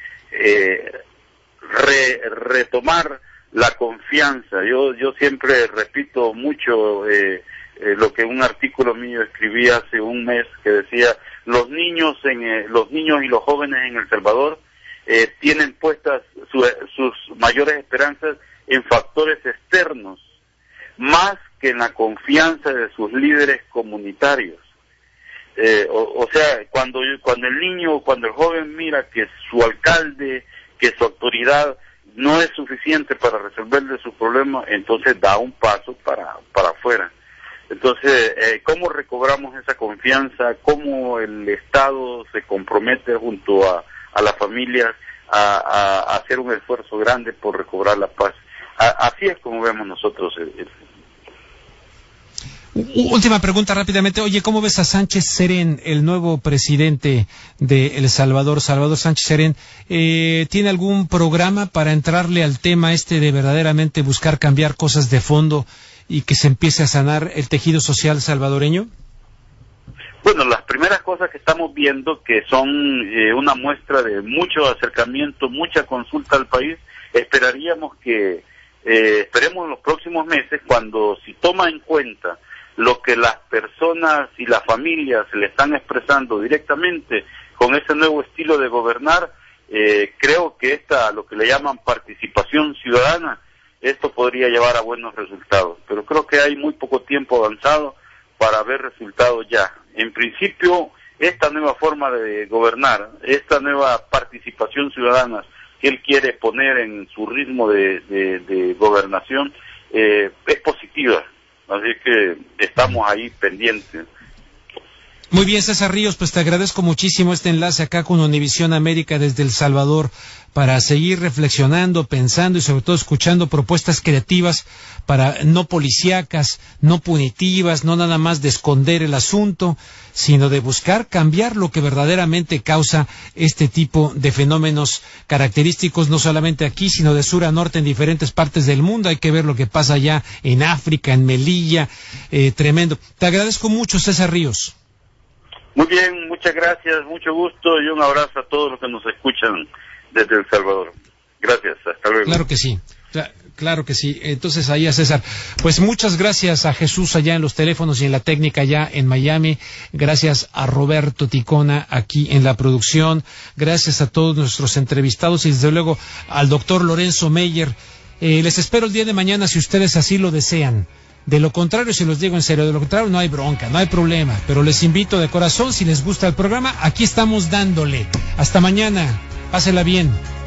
retomar la confianza. Yo siempre repito mucho lo que un artículo mío escribí hace un mes, que decía, los niños y los jóvenes en El Salvador tienen puestas sus mayores esperanzas en factores externos, más que en la confianza de sus líderes comunitarios. O sea, cuando el niño, cuando el joven mira que su alcalde, que su autoridad no es suficiente para resolverle su problema, entonces da un paso para afuera. Entonces, ¿cómo recobramos esa confianza? ¿Cómo el Estado se compromete junto a las familias a hacer un esfuerzo grande por recobrar la paz? Así es como vemos nosotros Última pregunta rápidamente. Oye, ¿cómo ves a Sánchez Serén, el nuevo presidente de El Salvador, Salvador Sánchez Serén? ¿Tiene algún programa para entrarle al tema de verdaderamente buscar cambiar cosas de fondo y que se empiece a sanar el tejido social salvadoreño? Bueno, las primeras cosas que estamos viendo, que son una muestra de mucho acercamiento, mucha consulta al país, esperemos en los próximos meses, cuando si toma en cuenta lo que las personas y las familias le están expresando directamente con ese nuevo estilo de gobernar, creo que lo que le llaman participación ciudadana, esto podría llevar a buenos resultados. Pero creo que hay muy poco tiempo avanzado para ver resultados ya. En principio, esta nueva forma de gobernar, esta nueva participación ciudadana que él quiere poner en su ritmo de gobernación, es positiva. Así que estamos ahí pendientes. Muy bien, César Ríos, pues te agradezco muchísimo este enlace acá con Univisión América desde El Salvador para seguir reflexionando, pensando y sobre todo escuchando propuestas creativas no policíacas, no punitivas, no nada más de esconder el asunto, sino de buscar cambiar lo que verdaderamente causa este tipo de fenómenos característicos, no solamente aquí, sino de sur a norte en diferentes partes del mundo. Hay que ver lo que pasa allá en África, en Melilla, tremendo. Te agradezco mucho, César Ríos. Muy bien, muchas gracias, mucho gusto y un abrazo a todos los que nos escuchan desde El Salvador. Gracias, hasta luego. Claro que sí. Claro que sí. Entonces ahí a César. Pues muchas gracias a Jesús allá en los teléfonos y en la técnica allá en Miami. Gracias a Roberto Ticona aquí en la producción. Gracias a todos nuestros entrevistados y desde luego al doctor Lorenzo Meyer. Les espero el día de mañana si ustedes así lo desean. De lo contrario, si los digo en serio, de lo contrario no hay bronca, no hay problema. Pero les invito de corazón, si les gusta el programa, aquí estamos dándole. Hasta mañana. Pásela bien.